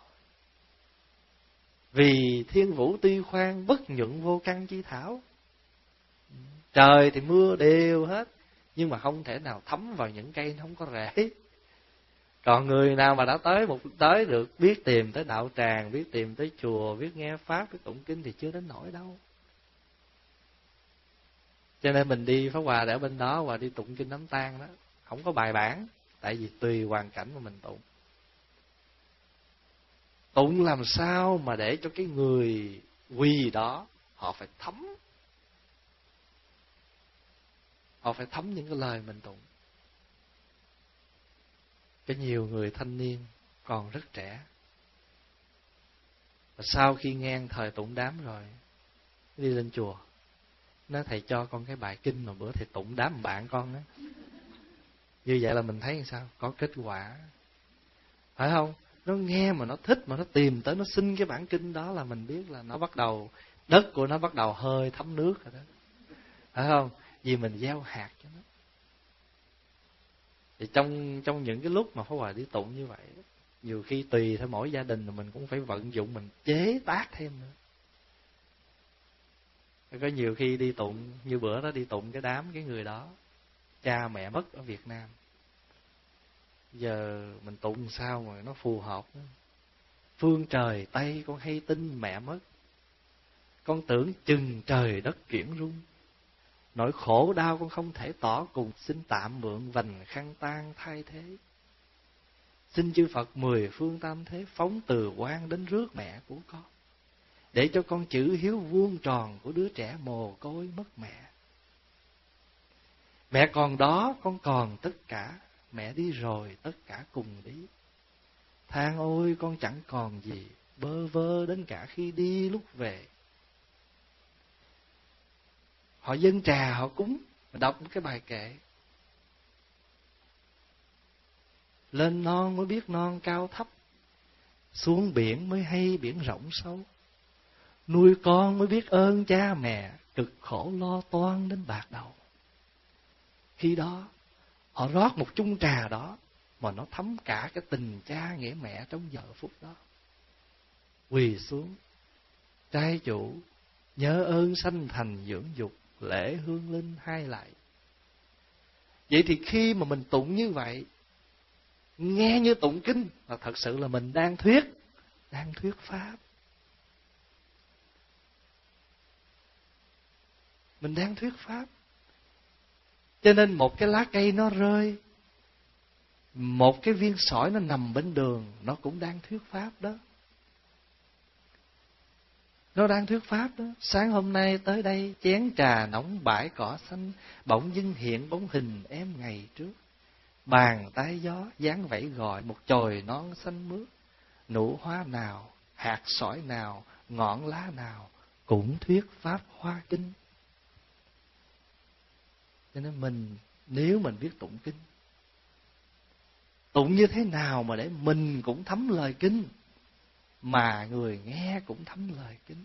Vì thiên vũ tuy khoan, bất nhuận vô căn chi thảo. Trời thì mưa đều hết, nhưng mà không thể nào thấm vào những cây nó không có rễ. Còn người nào mà đã tới một tới được, biết tìm tới đạo tràng, biết tìm tới chùa, biết nghe pháp, biết tụng kinh thì chưa đến nỗi đâu. Cho nên mình đi Pháp Hòa để ở bên đó và đi tụng kinh đám tang đó, không có bài bản, tại vì tùy hoàn cảnh mà mình tụng. Tụng làm sao mà để cho cái người quỳ đó họ phải thấm, họ phải thấm những cái lời mình tụng. Có nhiều người thanh niên còn rất trẻ, và sau khi nghe thời tụng đám rồi đi lên chùa, nó thầy cho con cái bài kinh mà bữa thầy tụng đám bạn con đó. Như vậy là mình thấy sao? Có kết quả, phải không? Nó nghe mà nó thích, mà nó tìm tới, nó xin cái bản kinh đó là mình biết là nó bắt đầu đất của nó bắt đầu hơi thấm nước rồi đó, phải không? Vì mình gieo hạt cho nó. Thì trong trong những cái lúc mà Pháp Hòa đi tụng như vậy, nhiều khi tùy theo mỗi gia đình mình cũng phải vận dụng, mình chế tác thêm nữa. Có nhiều khi đi tụng, như bữa đó đi tụng cái đám cái người đó, cha mẹ mất ở Việt Nam. Giờ mình tụng sao mà nó phù hợp đó. Phương trời Tây con hay tin mẹ mất, con tưởng chừng trời đất chuyển rung. Nỗi khổ đau con không thể tỏ cùng, xin tạm mượn vành khăn tang thay thế. Xin chư Phật mười phương tam thế phóng từ quan đến rước mẹ của con, để cho con chữ hiếu vuông tròn của đứa trẻ mồ côi mất mẹ. Mẹ còn đó con còn tất cả, mẹ đi rồi tất cả cùng đi. Than ôi con chẳng còn gì, bơ vơ đến cả khi đi lúc về. Họ dâng trà họ cúng, đọc một cái bài kệ. Lên non mới biết non cao thấp, xuống biển mới hay biển rộng sâu. Nuôi con mới biết ơn cha mẹ, cực khổ lo toan đến bạc đầu. Khi đó họ rót một chung trà đó mà nó thấm cả cái tình cha nghĩa mẹ trong giờ phút đó. Quỳ xuống, trai chủ nhớ ơn sanh thành dưỡng dục, lễ hương linh hai lại. Vậy thì khi mà mình tụng như vậy, nghe như tụng kinh, là thật sự là mình đang thuyết, đang thuyết pháp. Mình đang thuyết pháp. Cho nên một cái lá cây nó rơi, một cái viên sỏi nó nằm bên đường, nó cũng đang thuyết pháp đó. Nó đang thuyết pháp đó. Sáng hôm nay tới đây, chén trà nóng bãi cỏ xanh, bỗng dưng hiện bóng hình em ngày trước. Bàn tay gió dáng vẫy gọi một chồi non xanh mướt. Nụ hoa nào, hạt sỏi nào, ngọn lá nào cũng thuyết pháp hoa kinh. Cho nên mình, nếu mình biết tụng kinh, tụng như thế nào mà để mình cũng thấm lời kinh, mà người nghe cũng thấm lời kinh.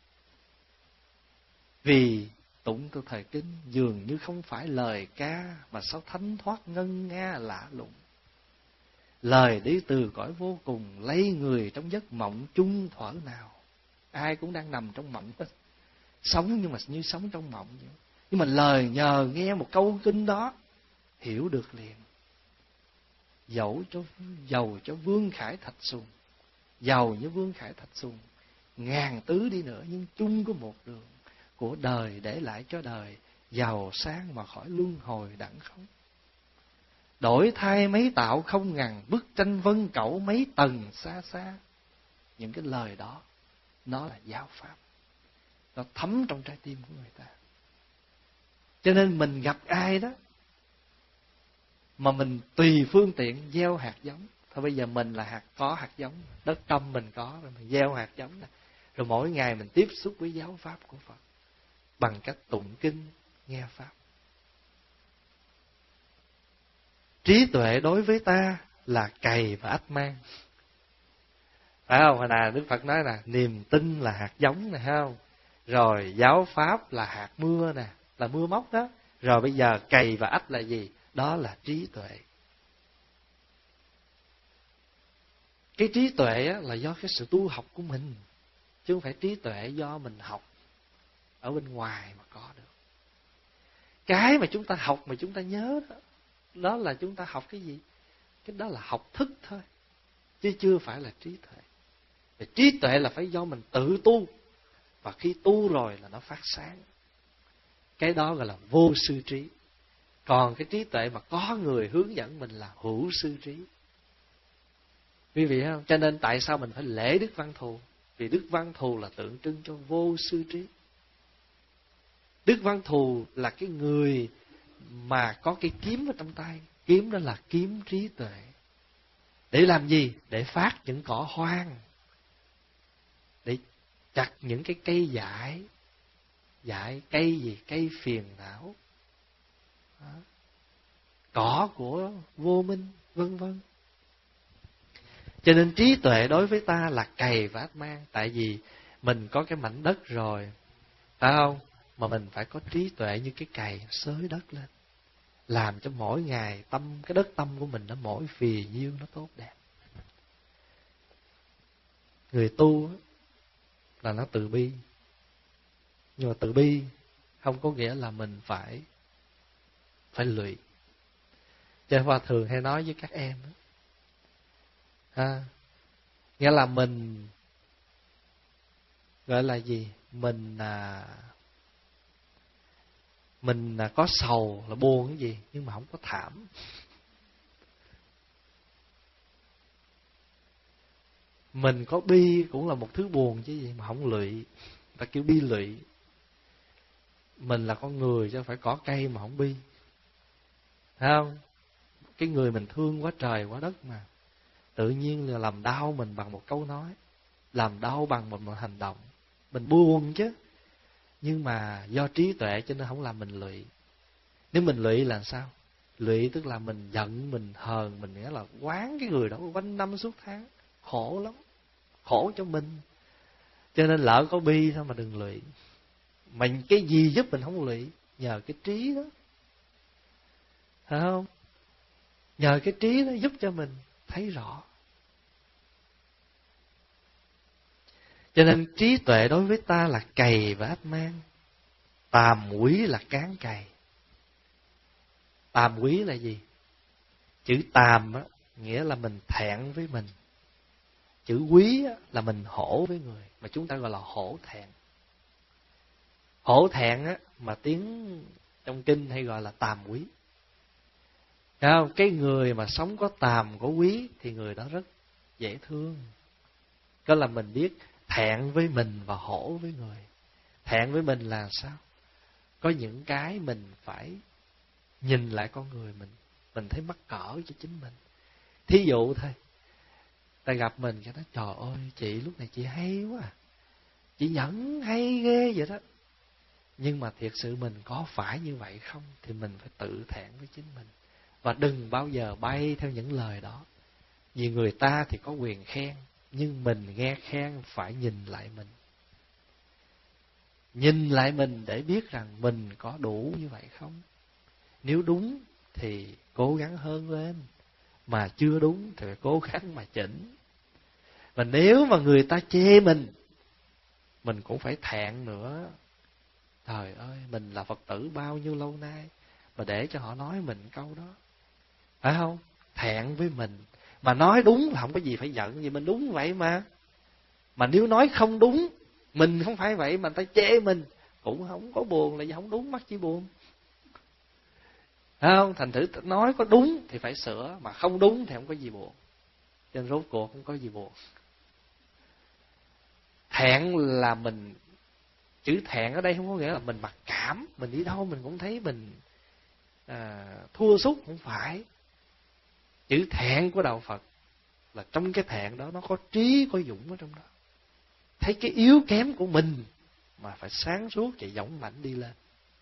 Vì tụng từ thời kinh dường như không phải lời ca, mà sao thánh thoát ngân nga lạ lùng. Lời đi từ cõi vô cùng, lấy người trong giấc mộng chung thuở nào. Ai cũng đang nằm trong mộng hết, sống nhưng mà như sống trong mộng vậy. Nhưng mà lời nhờ nghe một câu kinh đó, hiểu được liền. Dẫu cho giàu cho Vương Khải Thạch Sùng, giàu như Vương Khải Thạch Sùng, ngàn tứ đi nữa, nhưng chung có một đường của đời để lại cho đời, giàu sang mà khỏi luân hồi đặng không. Đổi thay mấy tạo không ngần, bức tranh vân cẩu mấy tầng xa xa. Những cái lời đó, nó là giáo pháp, nó thấm trong trái tim của người ta. Cho nên mình gặp ai đó mà mình tùy phương tiện gieo hạt giống. Thôi bây giờ mình là hạt, có hạt giống, đất tâm mình có, rồi mình gieo hạt giống này. Rồi mỗi ngày mình tiếp xúc với giáo pháp của Phật bằng cách tụng kinh, nghe pháp. Trí tuệ đối với ta là cày và ách mang. Phải không? Hồi nào Đức Phật nói là niềm tin là hạt giống này, không? Rồi giáo pháp là hạt mưa nè, là mưa móc đó. Rồi bây giờ cày và ách là gì? Đó là trí tuệ. Cái trí tuệ á, là do cái sự tu học của mình, chứ không phải trí tuệ do mình học ở bên ngoài mà có được. Cái mà chúng ta học mà chúng ta nhớ đó, đó là chúng ta học cái gì? Cái đó là học thức thôi, chứ chưa phải là trí tuệ. Và trí tuệ là phải do mình tự tu, và khi tu rồi là nó phát sáng. Cái đó gọi là vô sư trí. Còn cái trí tuệ mà có người hướng dẫn mình là hữu sư trí. Quý vị thấy không? Cho nên tại sao mình phải lễ Đức Văn Thù? Vì Đức Văn Thù là tượng trưng cho vô sư trí. Đức Văn Thù là cái người mà có cái kiếm ở trong tay. Kiếm đó là kiếm trí tuệ. Để làm gì? Để phát những cỏ hoang, để chặt những cái cây dại. Dại cây gì? Cây phiền não, đó, cỏ của vô minh, vân vân. Cho nên trí tuệ đối với ta là cày và ách mang. Tại vì Mình có cái mảnh đất rồi, phải không? Mà mình phải có trí tuệ như cái cày xới đất lên, làm cho mỗi ngày tâm, cái đất tâm của mình nó mỗi phì nhiêu nó tốt đẹp. Người tu là nó từ bi, nhưng mà từ bi không có nghĩa là mình phải phải lụy. Cho nên Hòa thường hay nói với các em đó, ha, nghĩa là mình gọi là gì? Mình à, mình à, có sầu là buồn cái gì, nhưng mà không có thảm. Mình có bi cũng là một thứ buồn chứ gì, mà không lụy. Ta kêu bi lụy. Mình là con người chứ không phải cỏ cây mà không bi, thấy không? Cái người mình thương quá trời quá đất mà, tự nhiên là làm đau mình bằng một câu nói, làm đau bằng một, một hành động. Mình buồn chứ, nhưng mà do trí tuệ cho nên không làm mình lụy. Nếu mình lụy là sao? Lụy tức là mình giận, mình hờn, mình nghĩa là quán cái người đó quanh năm suốt tháng, khổ lắm, khổ cho mình. Cho nên lỡ có bi thôi mà đừng lụy. Mình cái gì giúp mình không lụy? Nhờ cái trí đó, phải không? Nhờ cái trí đó giúp cho mình thấy rõ. Cho nên trí tuệ đối với ta là cày và ách mang, tàm quý là cán cày. Tàm quý là gì? Chữ tàm á, nghĩa là mình thẹn với mình. Chữ quý á, là mình hổ với người, mà chúng ta gọi là hổ thẹn. Hổ thẹn á, mà tiếng trong kinh hay gọi là tàm quý. Thấy không? Cái người mà sống có tàm có quý thì người đó rất dễ thương. Đó là mình biết thẹn với mình và hổ với người. Thẹn với mình là sao? Có những cái mình phải nhìn lại con người mình, mình thấy mắc cỡ cho chính mình. Thí dụ thôi, ta gặp mình cái nói trời ơi chị lúc này chị hay quá à, chị nhẫn hay ghê vậy đó. Nhưng mà thiệt sự mình có phải như vậy không? Thì mình phải tự thẹn với chính mình. Và đừng bao giờ bay theo những lời đó. Vì người ta thì có quyền khen, nhưng mình nghe khen phải nhìn lại mình. Nhìn lại mình để biết rằng mình có đủ như vậy không? Nếu đúng thì cố gắng hơn lên, mà chưa đúng thì phải cố gắng mà chỉnh. Và nếu mà người ta chê mình, mình cũng phải thẹn nữa. Trời ơi, mình là Phật tử bao nhiêu lâu nay mà để cho họ nói mình câu đó, phải không? Thẹn với mình. Mà nói đúng là không có gì phải giận, vì mình đúng vậy mà. Mà nếu nói không đúng, mình không phải vậy mà người ta chê mình, cũng không có buồn, là vì không đúng, mắc chỉ buồn, phải không? Thành thử nói có đúng thì phải sửa, mà không đúng thì không có gì buồn. Cho nên rốt cuộc không có gì buồn. Thẹn là mình, chữ thẹn ở đây không có nghĩa là mình mặc cảm, mình đi đâu mình cũng thấy mình à, thua sút, không phải. Chữ thẹn của đạo Phật là trong cái thẹn đó nó có trí, có dũng ở trong đó. Thấy cái yếu kém của mình mà phải sáng suốt và dũng mãnh đi lên.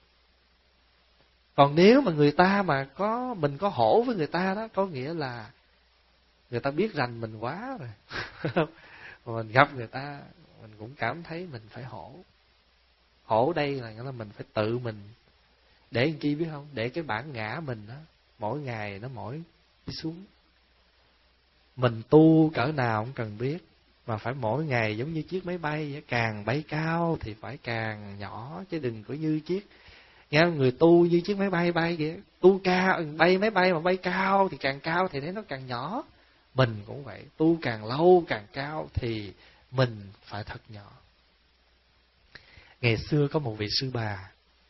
Còn nếu mà người ta mà có, mình có hổ với người ta đó, có nghĩa là người ta biết rành mình quá rồi. Mà mình gặp người ta, mình cũng cảm thấy mình phải hổ. Hổ đây là nghĩa là mình phải tự mình, để làm chi biết không? Để cái bản ngã mình đó, mỗi ngày nó mỗi đi xuống. Mình tu cỡ nào không cần biết, mà phải mỗi ngày giống như chiếc máy bay, càng bay cao thì phải càng nhỏ, chứ đừng có như chiếc, nghe người tu như chiếc máy bay bay vậy, tu cao, bay máy bay mà bay cao thì càng cao thì thấy nó càng nhỏ. Mình cũng vậy, tu càng lâu càng cao thì mình phải thật nhỏ. Ngày xưa có một vị sư bà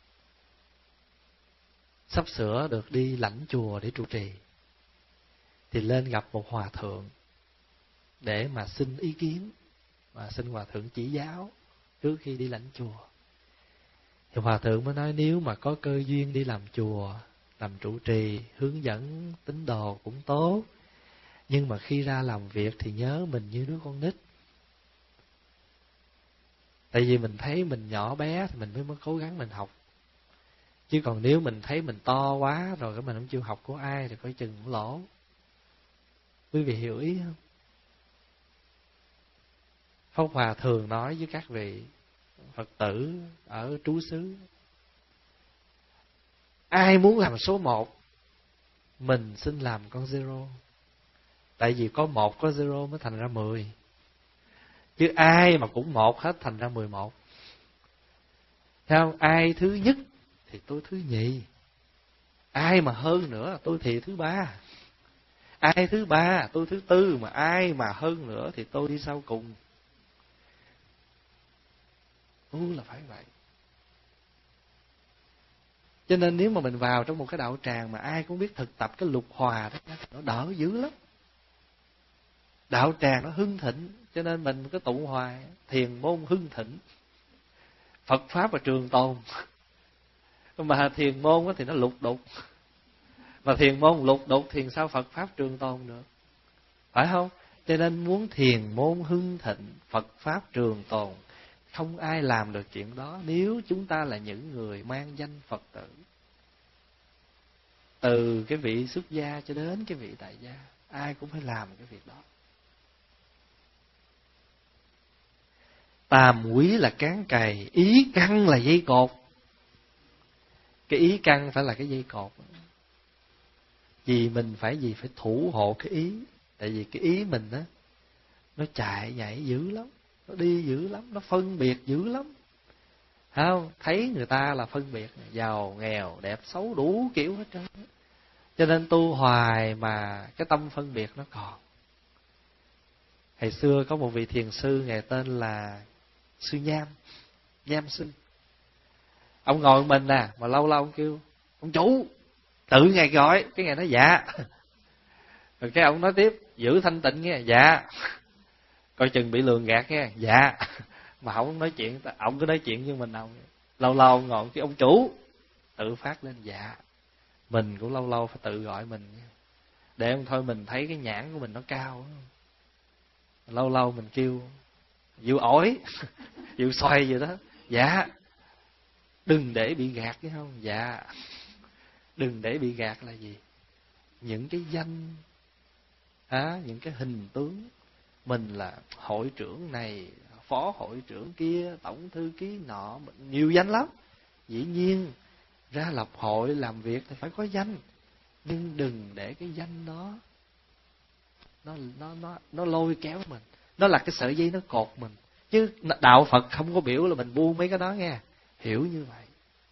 sắp sửa được đi lãnh chùa để trụ trì, thì lên gặp một hòa thượng để mà xin ý kiến, và xin hòa thượng chỉ giáo trước khi đi lãnh chùa. Thì hòa thượng mới nói nếu mà có cơ duyên đi làm chùa, làm trụ trì, hướng dẫn tín đồ cũng tốt, nhưng mà khi ra làm việc thì nhớ mình như đứa con nít. Tại vì mình thấy mình nhỏ bé thì mình mới mới cố gắng mình học. Chứ còn nếu mình thấy mình to quá rồi cái mình không chịu học của ai thì coi chừng cũng lỗ. Quý vị hiểu ý không? Pháp Hòa thường nói với các vị Phật tử ở trú xứ, ai muốn làm số một, mình xin làm con zero. Tại vì có một có zero mới thành ra mười. Chứ ai mà cũng một hết thành ra mười một. Thấy không? Ai thứ nhất thì tôi thứ nhì. Ai mà hơn nữa tôi thì thứ ba. Ai thứ ba tôi thứ tư. Mà ai mà hơn nữa thì tôi đi sau cùng. Tu là phải vậy. Cho nên nếu mà mình vào trong một cái đạo tràng mà ai cũng biết thực tập cái lục hòa đó, nó đỡ dữ lắm. Đạo tràng nó hưng thịnh. Cho nên mình cứ tụng hoài, thiền môn hưng thịnh, Phật Pháp và trường tồn. Mà thiền môn thì nó lục đục. Mà thiền môn lục đục thì sao Phật Pháp trường tồn được? Phải không? Cho nên muốn thiền môn hưng thịnh, Phật Pháp trường tồn, không ai làm được chuyện đó nếu chúng ta là những người mang danh Phật tử. Từ cái vị xuất gia cho đến cái vị tại gia, ai cũng phải làm cái việc đó. Tàm quý là cán cày, ý căn là dây cột. Cái ý căn phải là cái dây cột. Vì mình phải gì? Phải thủ hộ cái ý. Tại vì cái ý mình á, nó chạy nhảy dữ lắm, nó đi dữ lắm, nó phân biệt dữ lắm. Thấy không? Thấy người ta là phân biệt, giàu, nghèo, đẹp, xấu, đủ kiểu hết trơn. Cho nên tu hoài mà cái tâm phân biệt nó còn. Hồi xưa có một vị thiền sư, ngài tên là Sư Nham, Nham Sư. Ông ngồi mình nè, mà lâu lâu ông kêu ông chủ, tự ngài gọi, cái ngài nói dạ. Rồi cái ông nói tiếp, giữ thanh tịnh nghe, dạ. Coi chừng bị lường gạt nghe, dạ. Mà không nói chuyện, ông cứ nói chuyện với mình ông. Lâu lâu ngồi cái ông chủ tự phát lên dạ. Mình cũng lâu lâu phải tự gọi mình, để không thôi mình thấy cái nhãn của mình nó cao. Lâu lâu mình kêu dụ ổi, dụ xoay vậy đó, dạ. Đừng để bị gạt chứ không? Dạ. Đừng để bị gạt là gì? Những cái danh, à, những cái hình tướng. Mình là hội trưởng này, phó hội trưởng kia, tổng thư ký nọ, nhiều danh lắm. Dĩ nhiên ra lập hội làm việc thì phải có danh, nhưng đừng để cái danh đó nó nó nó nó lôi kéo mình. Nó là cái sợi dây nó cột mình. Chứ đạo Phật không có biểu là mình buông mấy cái đó nghe. Hiểu như vậy.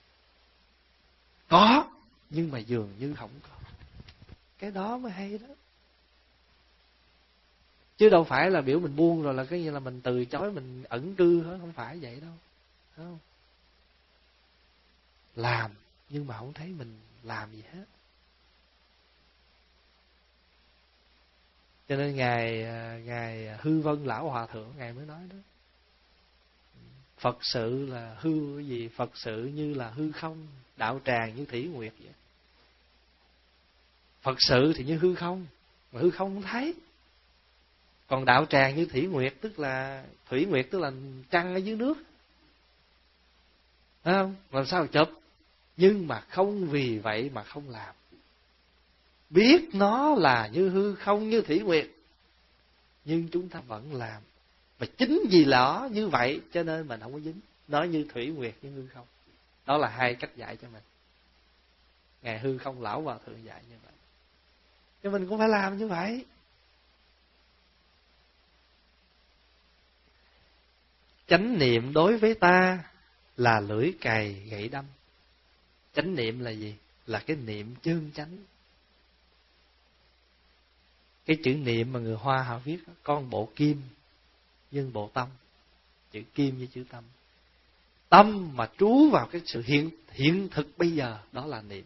Có, nhưng mà dường như không có. Cái đó mới hay đó. Chứ đâu phải là biểu mình buông rồi là cái như là mình từ chối, mình ẩn cư hết. Không phải vậy đâu. Không? Làm, nhưng mà không thấy mình làm gì hết. Cho nên Ngài, Ngài Hư Vân Lão Hòa Thượng, Ngài mới nói đó. Phật sự là hư cái gì? Phật sự như là hư không, đạo tràng như thủy nguyệt vậy. Phật sự thì như hư không, mà hư không không thấy. Còn đạo tràng như thủy nguyệt, tức là thủy nguyệt tức là trăng ở dưới nước. Thấy không? Làm sao chụp? Nhưng mà không vì vậy mà không làm. Biết nó là như hư không, như thủy nguyệt, nhưng chúng ta vẫn làm. Và chính vì nó như vậy cho nên mình không có dính. Nó như thủy nguyệt, như hư không. Đó là hai cách dạy cho mình. Ngài Hư Không Lão Hòa Thượng dạy như vậy. Cho mình cũng phải làm như vậy. Chánh niệm đối với ta là lưỡi cày gậy đâm. Chánh niệm là gì? Là cái niệm chân chánh. Cái chữ niệm mà người Hoa họ viết, con bộ kim nhưng bộ tâm. Chữ kim với chữ tâm. Tâm mà trú vào cái sự hiện, hiện thực bây giờ, đó là niệm.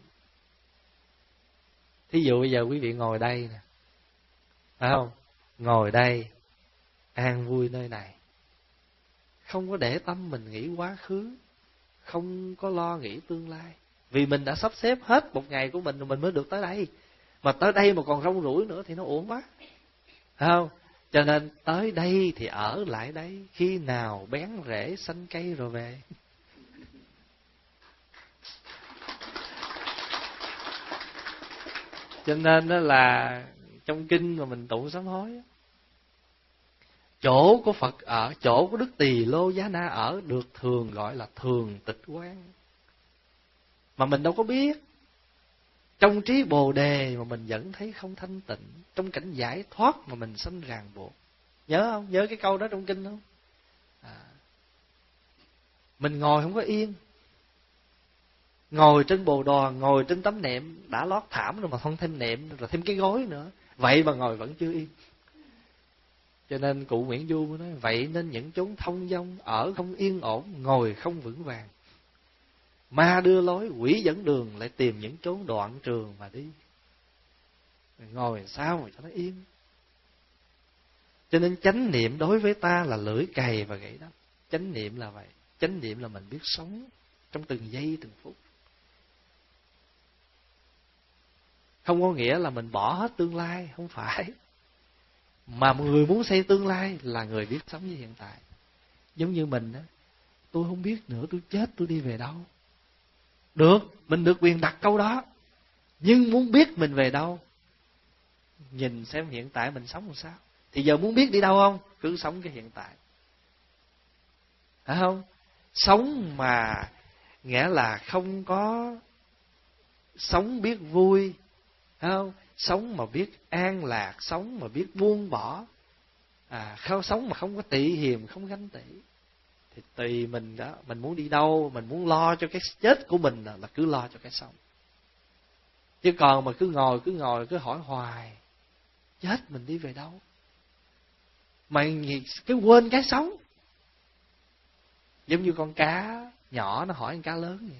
Thí dụ bây giờ quý vị ngồi đây nè, phải không? Ngồi đây, an vui nơi này, không có để tâm mình nghĩ quá khứ, không có lo nghĩ tương lai. Vì mình đã sắp xếp hết một ngày của mình rồi mình mới được tới đây. Mà tới đây mà còn rong ruổi nữa thì nó uổng quá. Phải không? Cho nên tới đây thì ở lại đây, khi nào bén rễ xanh cây rồi về. Cho nên đó là trong kinh mà mình tụng sám hối, chỗ của Phật ở, chỗ của Đức Tỳ Lô Giá Na ở được thường gọi là thường tịch quán. Mà mình đâu có biết. Trong trí Bồ Đề mà mình vẫn thấy không thanh tịnh, trong cảnh giải thoát mà mình sanh ràng buộc. Nhớ không? Nhớ cái câu đó trong kinh không? À, mình ngồi không có yên. Ngồi trên bồ đoàn, ngồi trên tấm nệm, đã lót thảm rồi mà không thêm nệm, rồi thêm cái gối nữa. Vậy mà ngồi vẫn chưa yên. Cho nên cụ Nguyễn Du mới nói, vậy nên những chốn thông dong, ở không yên ổn, ngồi không vững vàng. Ma đưa lối, quỷ dẫn đường, lại tìm những chốn đoạn trường mà đi. Ngồi sao mà cho nó yên. Cho nên chánh niệm đối với ta là lưỡi cày và gậy đắp. Chánh niệm là vậy. Chánh niệm là mình biết sống trong từng giây từng phút. Không có nghĩa là mình bỏ hết tương lai, không phải. Mà người muốn xây tương lai là người biết sống với hiện tại. Giống như mình đó, tôi không biết nữa tôi chết tôi đi về đâu. Được, mình được quyền đặt câu đó. Nhưng muốn biết mình về đâu, nhìn xem hiện tại mình sống làm sao. Thì giờ muốn biết đi đâu không? Cứ sống cái hiện tại. Phải không? Sống mà nghĩa là không có sống biết vui, phải không? Sống mà biết an lạc, sống mà biết buông bỏ, à, không sống mà không có tị hiềm, không ganh tị. Thì tùy mình đó, mình muốn đi đâu, mình muốn lo cho cái chết của mình là, là cứ lo cho cái sống. Chứ còn mà cứ ngồi, cứ ngồi, cứ hỏi hoài, chết mình đi về đâu? Mày cái quên cái sống. Giống như con cá nhỏ nó hỏi con cá lớn vậy.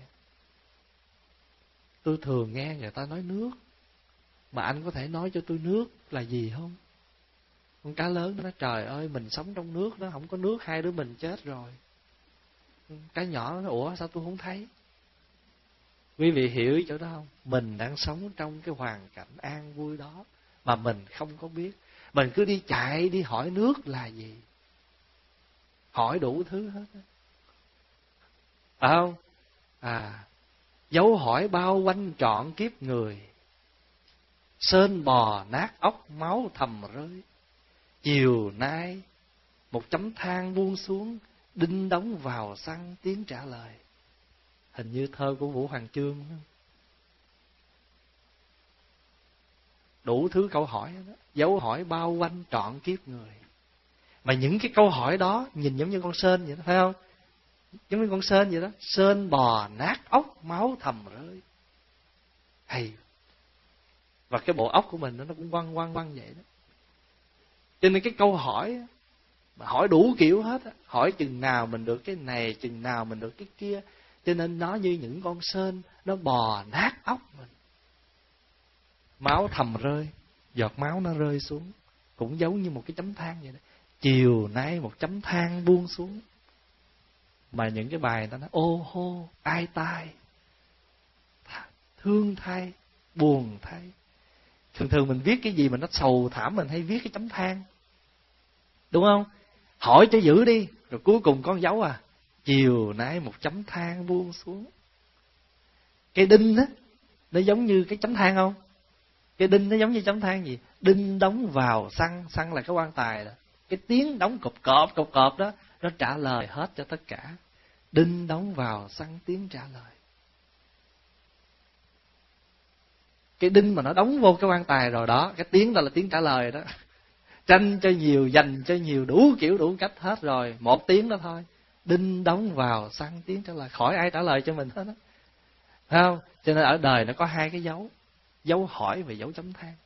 Tôi thường nghe người ta nói nước, mà anh có thể nói cho tôi nước là gì không? Con cá lớn nó nói trời ơi, mình sống trong nước đó, không có nước hai đứa mình chết rồi. Cá nhỏ nó nói ủa sao tôi không thấy? Quý vị hiểu chỗ đó không? Mình đang sống trong cái hoàn cảnh an vui đó mà mình không có biết. Mình cứ đi chạy đi hỏi nước là gì, hỏi đủ thứ hết. Phải không? À, dấu hỏi bao quanh trọn kiếp người, sên bò nát óc máu thầm rơi. Chiều nay một chấm than buông xuống, đinh đóng vào xăng tiếng trả lời. Hình như thơ của Vũ Hoàng Chương đó. Đủ thứ câu hỏi đó, dấu hỏi bao quanh trọn kiếp người. Mà những cái câu hỏi đó nhìn giống như con sên vậy đó, phải không? Giống như con sên vậy đó, sên bò nát óc máu thầm rơi. Hay. Và cái bộ óc của mình nó cũng quăng quăng quăng vậy đó. Cho nên cái câu hỏi mà hỏi đủ kiểu hết á, hỏi chừng nào mình được cái này, chừng nào mình được cái kia. Cho nên nó như những con sên, nó bò nát óc mình. Máu thầm rơi, giọt máu nó rơi xuống, cũng giống như một cái chấm than vậy đó. Chiều nay một chấm than buông xuống. Mà những cái bài ta nói ô hô, ai tai, thương thay, buồn thay. Thường thường mình viết cái gì mà nó sầu thảm mình hay viết cái chấm than, đúng không? Hỏi cho dữ đi, rồi cuối cùng con dấu à, chiều nay một chấm than buông xuống. Cái đinh á, nó giống như cái chấm than không? Cái đinh nó giống như chấm than gì? Đinh đóng vào xăng, xăng là cái quan tài đó. Cái tiếng đóng cộp cộp cộp cộp đó, nó trả lời hết cho tất cả. Đinh đóng vào xăng tiếng trả lời. Cái đinh mà nó đóng vô cái quan tài rồi đó, cái tiếng đó là tiếng trả lời đó. Tranh cho nhiều, dành cho nhiều, đủ kiểu đủ cách hết rồi. Một tiếng đó thôi. Đinh đóng vào xăng tiếng trả lời. Khỏi ai trả lời cho mình hết đó. Thấy không? Cho nên ở đời nó có hai cái dấu. Dấu hỏi và dấu chấm than.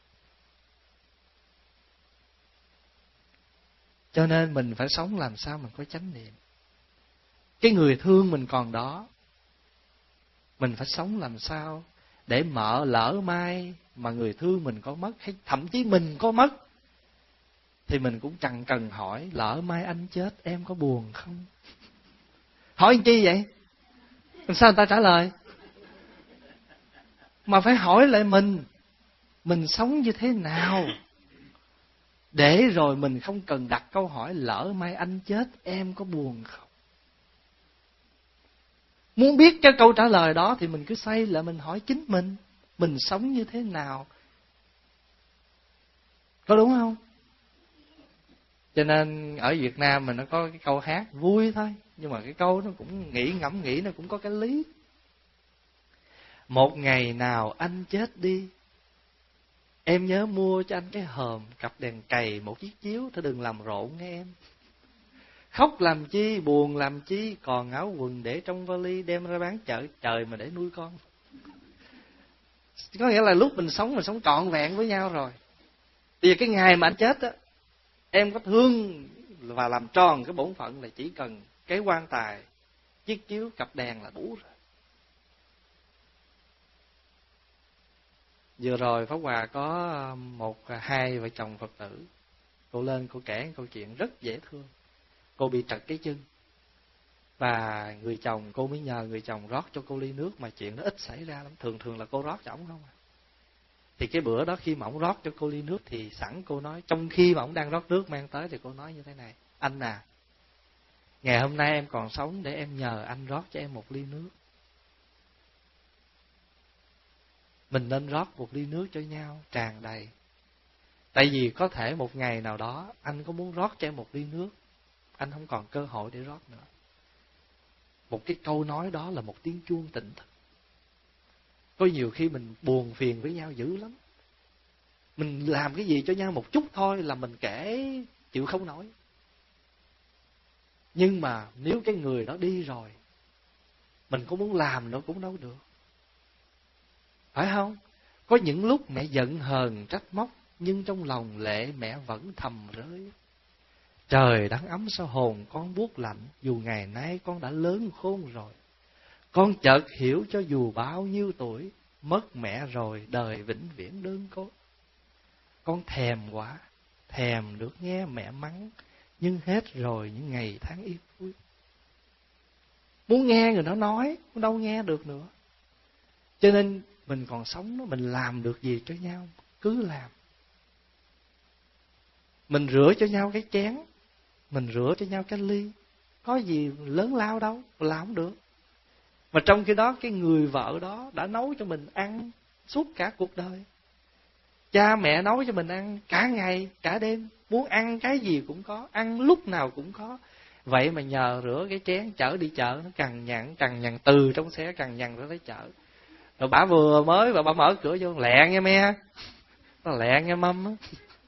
Cho nên mình phải sống làm sao mình có chánh niệm. Cái người thương mình còn đó, mình phải sống làm sao để mở lỡ mai mà người thương mình có mất, hay thậm chí mình có mất, thì mình cũng chẳng cần hỏi lỡ mai anh chết em có buồn không. Hỏi làm chi vậy? Làm sao người ta trả lời? Mà phải hỏi lại mình, mình sống như thế nào, để rồi mình không cần đặt câu hỏi lỡ mai anh chết em có buồn không. Muốn biết cái câu trả lời đó thì mình cứ xoay lại mình hỏi chính mình, mình sống như thế nào. Có đúng không? Cho nên ở Việt Nam mình nó có cái câu hát vui thôi, nhưng mà cái câu nó cũng nghĩ ngẫm nghĩ nó cũng có cái lý. Một ngày nào anh chết đi, em nhớ mua cho anh cái hòm, cặp đèn cầy, một chiếc chiếu, thôi đừng làm rộn nghe em. Khóc làm chi, buồn làm chi, còn áo quần để trong vali đem ra bán chợ trời mà để nuôi con. Có nghĩa là lúc mình sống, mình sống trọn vẹn với nhau rồi. Bây giờ cái ngày mà anh chết á, em có thương và làm tròn cái bổn phận là chỉ cần cái quan tài, chiếc chiếu, cặp đèn là đủ rồi. Vừa rồi Pháp Hòa có một hai vợ chồng Phật tử, cô lên cô kể câu chuyện rất dễ thương. Cô bị trật cái chân, và người chồng cô mới nhờ người chồng rót cho cô ly nước, mà chuyện đó ít xảy ra lắm, thường thường là cô rót cho ổng không à. Thì cái bữa đó khi mà ổng rót cho cô ly nước thì sẵn cô nói, trong khi mà ổng đang rót nước mang tới thì cô nói như thế này: anh à, ngày hôm nay em còn sống để em nhờ anh rót cho em một ly nước. Mình nên rót một ly nước cho nhau tràn đầy. Tại vì có thể một ngày nào đó anh có muốn rót cho em một ly nước, anh không còn cơ hội để rót nữa. Một cái câu nói đó là một tiếng chuông tỉnh thức. Có nhiều khi mình buồn phiền với nhau dữ lắm. Mình làm cái gì cho nhau một chút thôi là mình kể chịu không nổi. Nhưng mà nếu cái người đó đi rồi, mình có muốn làm nữa cũng đâu được. Phải không? Có những lúc mẹ giận hờn trách móc, nhưng trong lòng lệ mẹ vẫn thầm rơi. Trời nắng ấm sao hồn con buốt lạnh, dù ngày nay con đã lớn khôn rồi. Con chợt hiểu cho dù bao nhiêu tuổi, mất mẹ rồi đời vĩnh viễn đơn côi. Con thèm quá, thèm được nghe mẹ mắng, nhưng hết rồi những ngày tháng yên vui. Muốn nghe người đó nói, cũng đâu nghe được nữa. Cho nên mình còn sống đó, mình làm được gì cho nhau, cứ làm. Mình rửa cho nhau cái chén, mình rửa cho nhau cái ly, có gì lớn lao đâu, làm không được. Mà trong khi đó cái người vợ đó đã nấu cho mình ăn suốt cả cuộc đời. Cha mẹ nấu cho mình ăn cả ngày, cả đêm, muốn ăn cái gì cũng có, ăn lúc nào cũng có. Vậy mà nhờ rửa cái chén chở đi chợ, nó cằn nhằn, cằn nhằn từ trong xe cằn nhằn ra tới chợ. Rồi bà vừa mới bà, bà mở cửa vô, lẹ nghe me, nó lẹ nghe mâm á.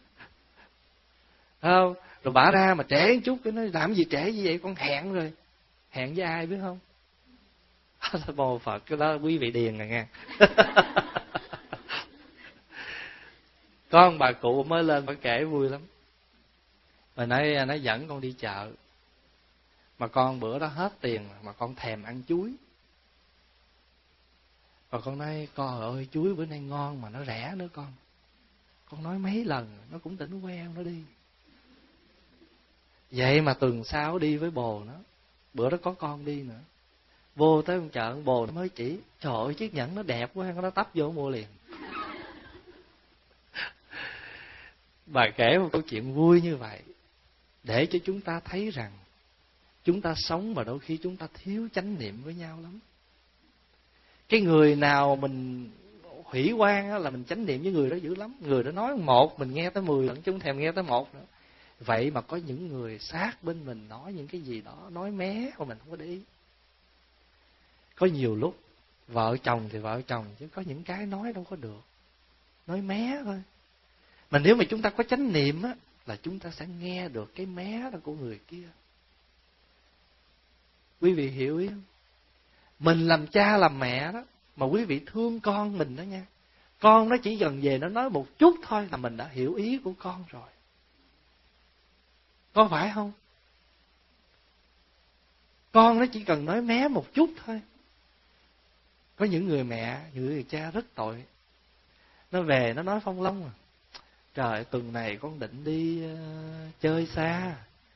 Không? Rồi bà ra mà trễ chút, cái nói làm gì trễ như vậy, con hẹn rồi. Hẹn với ai biết không? Bồ Phật, cái đó quý vị điền rồi nghe. Có ông bà cụ mới lên bà kể vui lắm. Mà nói nó dẫn con đi chợ, mà con bữa đó hết tiền mà con thèm ăn chuối. Và con nói con ơi, chuối bữa nay ngon mà nó rẻ nữa con. Con nói mấy lần nó cũng tỉnh quen nó đi. Vậy mà tuần sau đi với bồ nó, bữa đó có con đi nữa, vô tới con chợ bồ nó mới chỉ, trời ơi chiếc nhẫn nó đẹp quá, nó tấp vô mua liền. Bà kể một câu chuyện vui như vậy để cho chúng ta thấy rằng chúng ta sống mà đôi khi chúng ta thiếu chánh niệm với nhau lắm. Cái người nào mình hủy hoan là mình chánh niệm với người đó dữ lắm. Người đó nói một mình nghe tới mười lận chứ không thèm nghe tới một nữa. Vậy mà có những người sát bên mình nói những cái gì đó, nói mé mà mình không có để ý. Có nhiều lúc vợ chồng thì vợ chồng, chứ có những cái nói đâu có được, nói mé thôi. Mà nếu mà chúng ta có chánh niệm á, là chúng ta sẽ nghe được cái mé đó của người kia. Quý vị hiểu ý không? Mình làm cha làm mẹ đó, mà quý vị thương con mình đó nha. Con nó chỉ cần về nó nói một chút thôi là mình đã hiểu ý của con rồi. Có phải không? Con nó chỉ cần nói mé một chút thôi. Có những người mẹ, những người cha rất tội. Nó về nó nói phong long à, trời tuần này con định đi uh, chơi xa,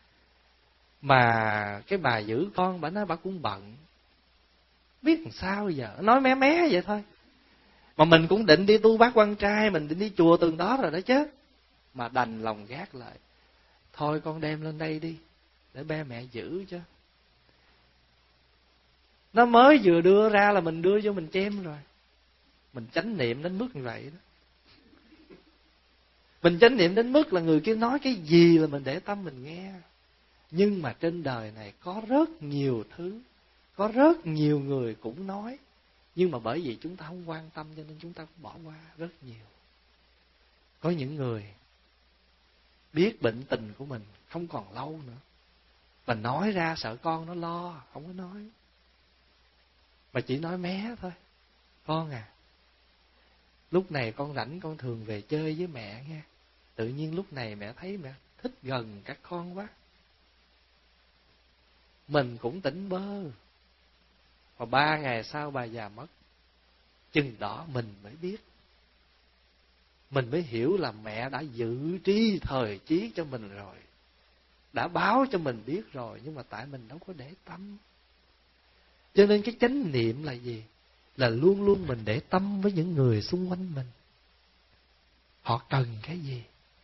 mà cái bà giữ con bà nói bà cũng bận, biết làm sao giờ. Nói mé mé vậy thôi. Mà mình cũng định đi tu bát quan trai, mình định đi chùa tuần đó rồi đó chứ. Mà đành lòng gác lại, thôi con đem lên đây đi, để ba mẹ giữ chứ. Nó mới vừa đưa ra là mình đưa vô mình chém rồi. Mình chánh niệm đến mức như vậy đó. Mình chánh niệm đến mức là người kia nói cái gì là mình để tâm mình nghe. Nhưng mà trên đời này có rất nhiều thứ, có rất nhiều người cũng nói, nhưng mà bởi vì chúng ta không quan tâm cho nên chúng ta cũng bỏ qua rất nhiều. Có những người biết bệnh tình của mình không còn lâu nữa, mà nói ra sợ con nó lo, không có nói. Mà chỉ nói mé thôi. Con à, lúc này con rảnh con thường về chơi với mẹ nha. Tự nhiên lúc này mẹ thấy mẹ thích gần các con quá. Mình cũng tỉnh bơ. Và ba ngày sau bà già mất. Chừng đó mình mới biết. Mình mới hiểu là mẹ đã dự tri thời chí cho mình rồi, đã báo cho mình biết rồi, nhưng mà tại mình đâu có để tâm. Cho nên cái chánh niệm là gì? Là luôn luôn mình để tâm với những người xung quanh mình. Họ cần cái gì?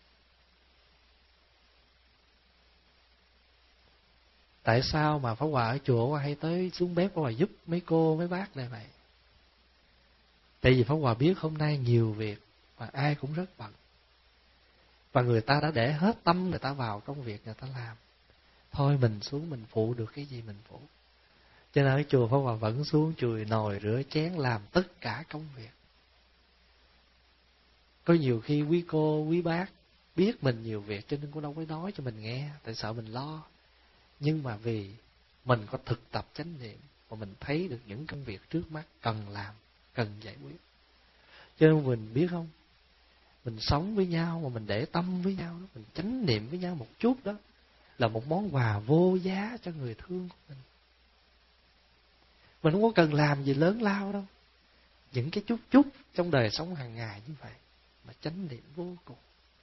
Tại sao mà Pháp Hòa ở chùa Pháp Hòa hay tới xuống bếp Pháp Hòa giúp mấy cô mấy bác này vậy? Tại vì Pháp Hòa biết hôm nay nhiều việc mà ai cũng rất bận, và người ta đã để hết tâm người ta vào công việc người ta làm. Thôi mình xuống mình phụ được cái gì mình phụ. Cho nên ở chùa Pháp Hòa vẫn xuống chùi nồi rửa chén, làm tất cả công việc. Có nhiều khi quý cô quý bác biết mình nhiều việc cho nên cũng đâu có nói cho mình nghe, tại sợ mình lo. Nhưng mà vì mình có thực tập chánh niệm và mình thấy được những công việc trước mắt cần làm, cần giải quyết. Cho nên mình biết không, mình sống với nhau mà mình để tâm với nhau, mình chánh niệm với nhau một chút đó là một món quà vô giá cho người thương của mình. Mình không có cần làm gì lớn lao đâu. Những cái chút chút trong đời sống hàng ngày như vậy mà chánh niệm vô cùng.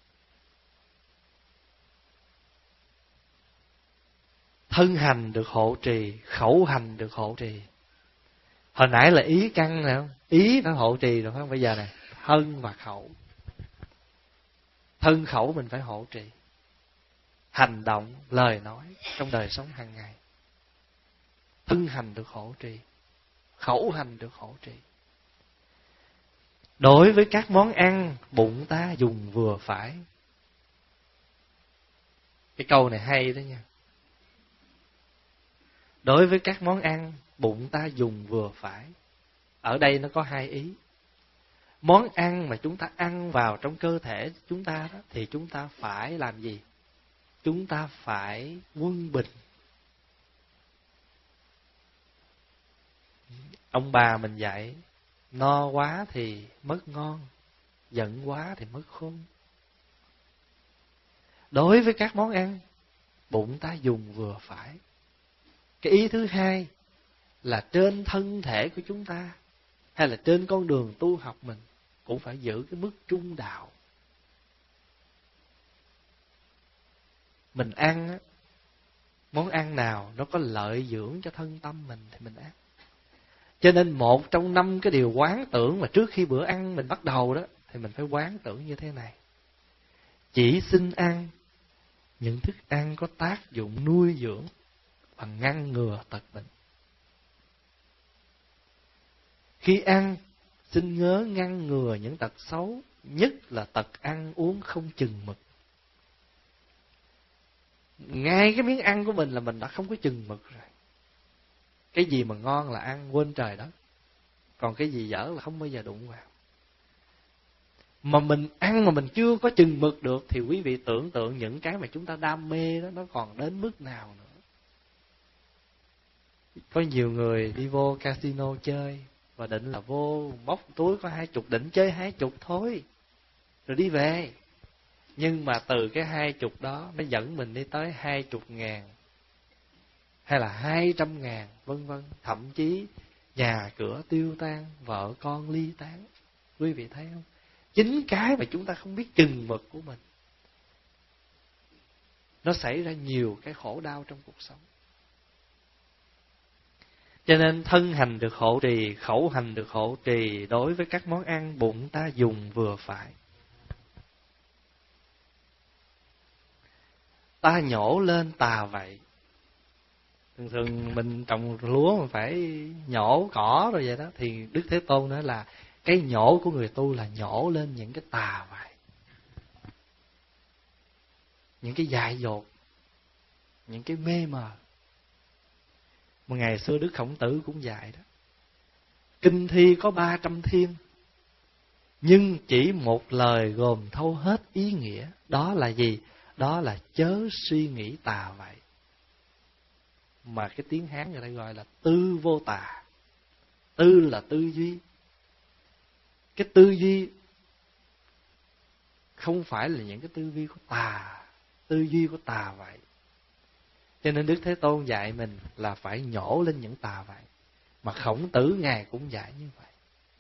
Thân hành được hộ trì, khẩu hành được hộ trì. Hồi nãy là ý căn nè, ý nó hộ trì rồi không? Bây giờ này, thân và khẩu. Thân khẩu mình phải hộ trì. Hành động, lời nói trong đời sống hàng ngày. Thân hành được hộ trì, khẩu hành được hộ trì. Đối với các món ăn, bụng ta dùng vừa phải. Cái câu này hay đó nha. Đối với các món ăn, bụng ta dùng vừa phải. Ở đây nó có hai ý. Món ăn mà chúng ta ăn vào trong cơ thể chúng ta đó, thì chúng ta phải làm gì? Chúng ta phải quân bình. Ông bà mình dạy, no quá thì mất ngon, giận quá thì mất khôn. Đối với các món ăn, bụng ta dùng vừa phải. Cái ý thứ hai là trên thân thể của chúng ta, hay là trên con đường tu học mình, cũng phải giữ cái mức trung đạo. Mình ăn á, món ăn nào nó có lợi dưỡng cho thân tâm mình thì mình ăn. Cho nên một trong năm cái điều quán tưởng mà trước khi bữa ăn mình bắt đầu đó, thì mình phải quán tưởng như thế này. Chỉ xin ăn những thức ăn có tác dụng nuôi dưỡng và ngăn ngừa tật bệnh. Khi ăn, xin nhớ ngăn ngừa những tật xấu, nhất là tật ăn uống không chừng mực. Ngay cái miếng ăn của mình là mình đã không có chừng mực rồi. Cái gì mà ngon là ăn quên trời đất, còn cái gì dở là không bao giờ đụng vào. Mà mình ăn mà mình chưa có chừng mực được thì quý vị tưởng tượng những cái mà chúng ta đam mê đó nó còn đến mức nào nữa. Có nhiều người đi vô casino chơi và định là vô móc túi có hai chục, định chơi hai chục thôi rồi đi về. Nhưng mà từ cái hai chục đó nó dẫn mình đi tới hai chục ngàn, hay là hai trăm ngàn, vân vân. Thậm chí nhà cửa tiêu tan, vợ con ly tán. Quý vị thấy không? Chính cái mà chúng ta không biết chừng mực của mình, nó xảy ra nhiều cái khổ đau trong cuộc sống. Cho nên thân hành được hộ trì, khẩu hành được hộ trì. Đối với các món ăn, bụng ta dùng vừa phải. Ta nhổ lên tà vậy. Thường thường mình trồng lúa mình phải nhổ cỏ rồi vậy đó. Thì Đức Thế Tôn nói là cái nhổ của người tu là nhổ lên những cái tà vậy. những cái dại dột, những cái mê mờ. Một ngày xưa Đức Khổng Tử cũng dạy đó. Kinh thi có ba trăm thiên, nhưng chỉ một lời gồm thâu hết ý nghĩa. Đó là gì? Đó là chớ suy nghĩ tà vậy. Mà cái tiếng Hán người ta gọi là tư vô tà. Tư là tư duy. Cái tư duy không phải là những cái tư duy của tà, tư duy của tà vậy. Cho nên Đức Thế Tôn dạy mình là phải nhổ lên những tà vậy. Mà Khổng Tử Ngài cũng dạy như vậy.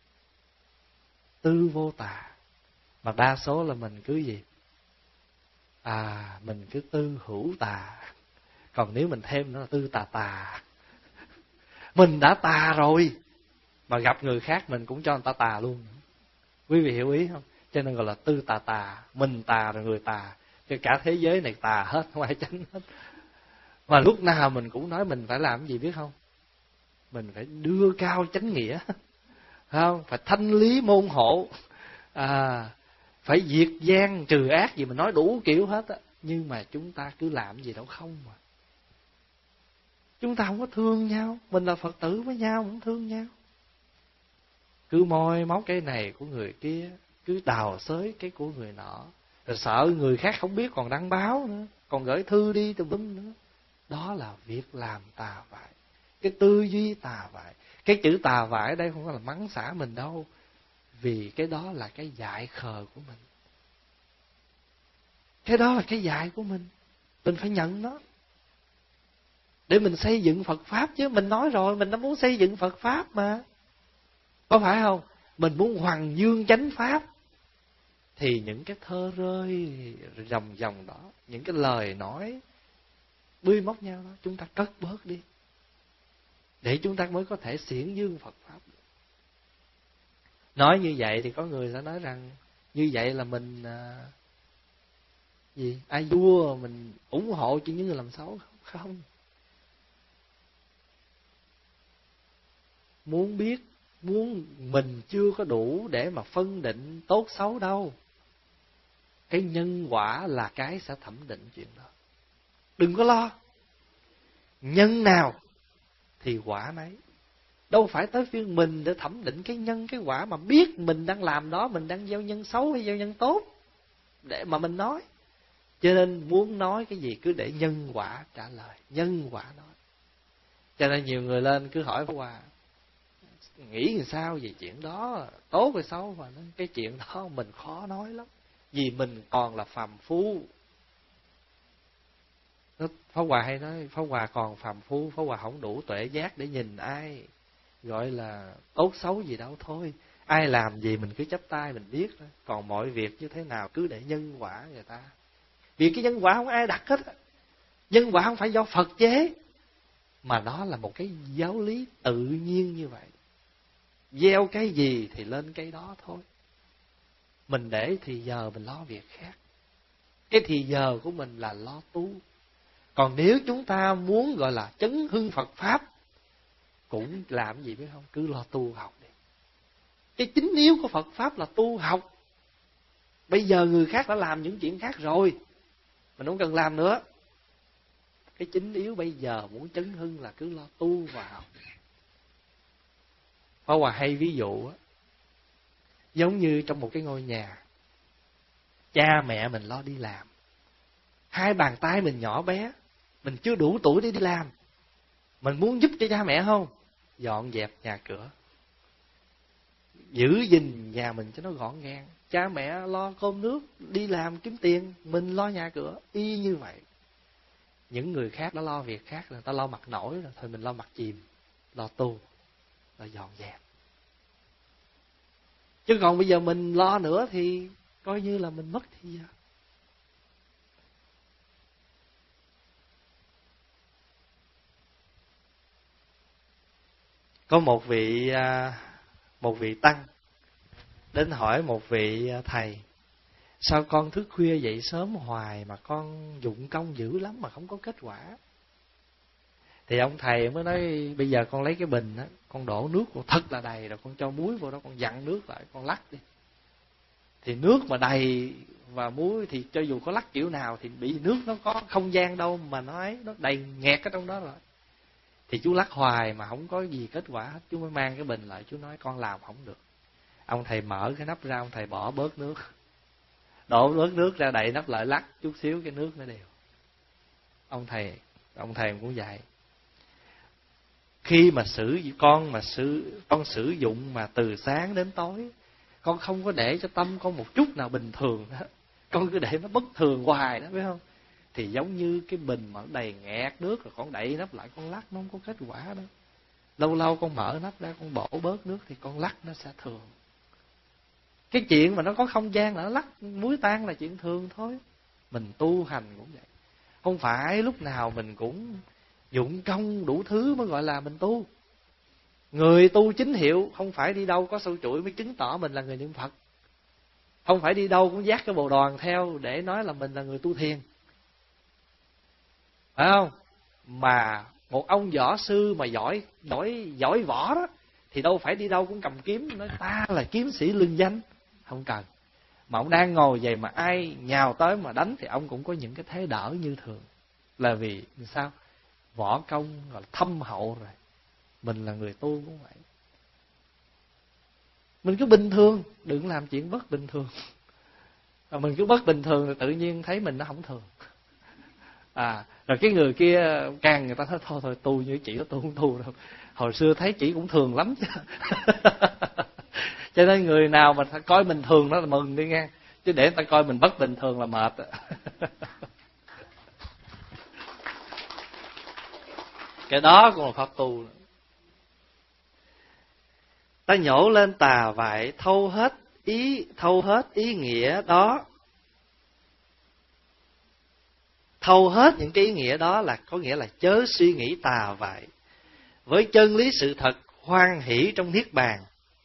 Tư vô tà. Mà đa số là mình cứ gì? À, mình cứ tư hữu tà. Còn nếu mình thêm nữa là tư tà tà. Mình đã tà rồi, mà gặp người khác mình cũng cho người ta tà luôn. Quý vị hiểu ý không? Cho nên gọi là tư tà tà. Mình tà rồi người tà. Cho cả thế giới này tà hết, không ai tránh hết. Mà lúc nào mình cũng nói mình phải làm cái gì biết không? Mình phải đưa cao chánh nghĩa, không? Phải thanh lý môn hộ, à, phải diệt gian trừ ác gì mình nói đủ kiểu hết á. Nhưng mà chúng ta cứ làm gì đâu không mà. Chúng ta không có thương nhau. Mình là Phật tử với nhau không thương nhau. Cứ moi móc cái này của người kia, cứ đào xới cái của người nọ, rồi sợ người khác không biết còn đăng báo nữa, còn gửi thư đi tùm lum nữa. Đó là việc làm tà vại. Cái tư duy tà vại. Cái chữ tà vại ở đây không phải là mắng xả mình đâu, vì cái đó là cái dại khờ của mình. Cái đó là cái dại của mình. Mình phải nhận nó để mình xây dựng Phật Pháp chứ. Mình nói rồi, mình đã muốn xây dựng Phật Pháp mà, có phải không? Mình muốn hoằng dương chánh Pháp, thì những cái thơ rơi dòng dòng đó, những cái lời nói bươi móc nhau đó, chúng ta cất bớt đi, để chúng ta mới có thể xiển dương Phật Pháp. Nói như vậy thì có người sẽ nói rằng như vậy là mình à, gì ai vua mình ủng hộ chỉ những người làm xấu. Không. Muốn biết, muốn mình chưa có đủ để mà phân định tốt xấu đâu. Cái nhân quả là cái sẽ thẩm định chuyện đó. Đừng có lo. Nhân nào thì quả nấy. Đâu phải tới phiên mình để thẩm định cái nhân cái quả, mà biết mình đang làm đó, mình đang gieo nhân xấu hay gieo nhân tốt để mà mình nói. Cho nên muốn nói cái gì cứ để nhân quả trả lời, nhân quả nói. Cho nên nhiều người lên cứ hỏi Pháp Hòa nghĩ làm sao về chuyện đó, tốt hay xấu, mà cái chuyện đó mình khó nói lắm, vì mình còn là phàm phu. Pháp Hòa hay nói Pháp Hòa còn phàm phu, Pháp Hòa không đủ tuệ giác để nhìn ai gọi là tốt xấu gì đâu. Thôi, ai làm gì mình cứ chắp tay mình biết đó. Còn mọi việc như thế nào cứ để nhân quả người ta. Vì cái nhân quả không ai đặt hết. Nhân quả không phải do Phật chế, mà đó là một cái giáo lý tự nhiên như vậy. Gieo cái gì thì lên cái đó thôi. Mình để thì giờ mình lo việc khác. Cái thì giờ của mình là lo tu. Còn nếu chúng ta muốn gọi là chấn hưng Phật Pháp, cũng làm gì biết không? Cứ lo tu học đi. Cái chính yếu của Phật Pháp là tu học. Bây giờ người khác đã làm những chuyện khác rồi, mình không cần làm nữa. Cái chính yếu bây giờ muốn chấn hưng là cứ lo tu và học. Pháp Hòa hay ví dụ á, giống như trong một cái ngôi nhà, cha mẹ mình lo đi làm, hai bàn tay mình nhỏ bé, mình chưa đủ tuổi để đi làm, mình muốn giúp cho cha mẹ không? Dọn dẹp nhà cửa, giữ gìn nhà mình cho nó gọn gàng. Cha mẹ lo cơm nước, đi làm kiếm tiền, mình lo nhà cửa, y như vậy. Những người khác đã lo việc khác, người ta lo mặt nổi rồi, thôi mình lo mặt chìm, lo tu, lo dọn dẹp. Chứ còn bây giờ mình lo nữa thì coi như là mình mất thì giờ. Có một vị một vị tăng đến hỏi một vị thầy: sao con thức khuya dậy sớm hoài mà con dụng công dữ lắm mà không có kết quả? Thì ông thầy mới nói: bây giờ con lấy cái bình á, con đổ nước vào thật là đầy, rồi con cho muối vào đó, con dặn nước lại, con lắc đi. Thì nước mà đầy và muối thì cho dù có lắc kiểu nào thì bị nước nó có không gian đâu mà nó ấy, nó đầy nghẹt ở trong đó rồi. Thì chú lắc hoài mà không có gì kết quả hết. Chú mới mang cái bình lại, chú nói con làm không được. Ông thầy mở cái nắp ra, ông thầy bỏ bớt nước, đổ bớt nước ra, đậy nắp lại, lắc chút xíu cái nước nó đều. Ông thầy ông thầy cũng dạy, khi mà sử con mà sử con sử dụng mà từ sáng đến tối, con không có để cho tâm con một chút nào bình thường đó, con cứ để nó bất thường hoài đó, biết không? Thì giống như cái bình mà đầy nghẹt nước rồi con đậy nắp lại con lắc nó không có kết quả đâu. Lâu lâu con mở nắp ra con bổ bớt nước thì con lắc nó sẽ thường. Cái chuyện mà nó có không gian là nó lắc muối tan là chuyện thường thôi. Mình tu hành cũng vậy. Không phải lúc nào mình cũng dụng công đủ thứ mới gọi là mình tu. Người tu chính hiệu không phải đi đâu có sâu chuỗi mới chứng tỏ mình là người niệm Phật. Không phải đi đâu cũng vác cái bồ đoàn theo để nói là mình là người tu thiền. Phải không? Mà một ông võ sư mà giỏi giỏi giỏi võ đó thì đâu phải đi đâu cũng cầm kiếm nói ta là kiếm sĩ lừng danh. Không cần. Mà ông đang ngồi vậy mà ai nhào tới mà đánh thì ông cũng có những cái thế đỡ như thường. Là vì sao? Võ công gọi là thâm hậu rồi. Mình là người tu cũng vậy. Mình cứ bình thường, đừng làm chuyện bất bình thường. Và mình cứ bất bình thường thì tự nhiên thấy mình nó không thường. À, rồi cái người kia càng người ta nói thôi thôi tu như chị đó tu không tu đâu. Hồi xưa thấy chị cũng thường lắm chứ. Cho nên người nào mà coi mình thường đó là mừng đi nghe. Chứ để người ta coi mình bất bình thường là mệt. Cái đó cũng là pháp tu. Ta nhổ lên tà vại thâu hết ý thâu hết ý nghĩa đó. Thâu hết những cái ý nghĩa đó là có nghĩa là chớ suy nghĩ tà vại. Với chân lý sự thật hoan hỷ trong niết bàn.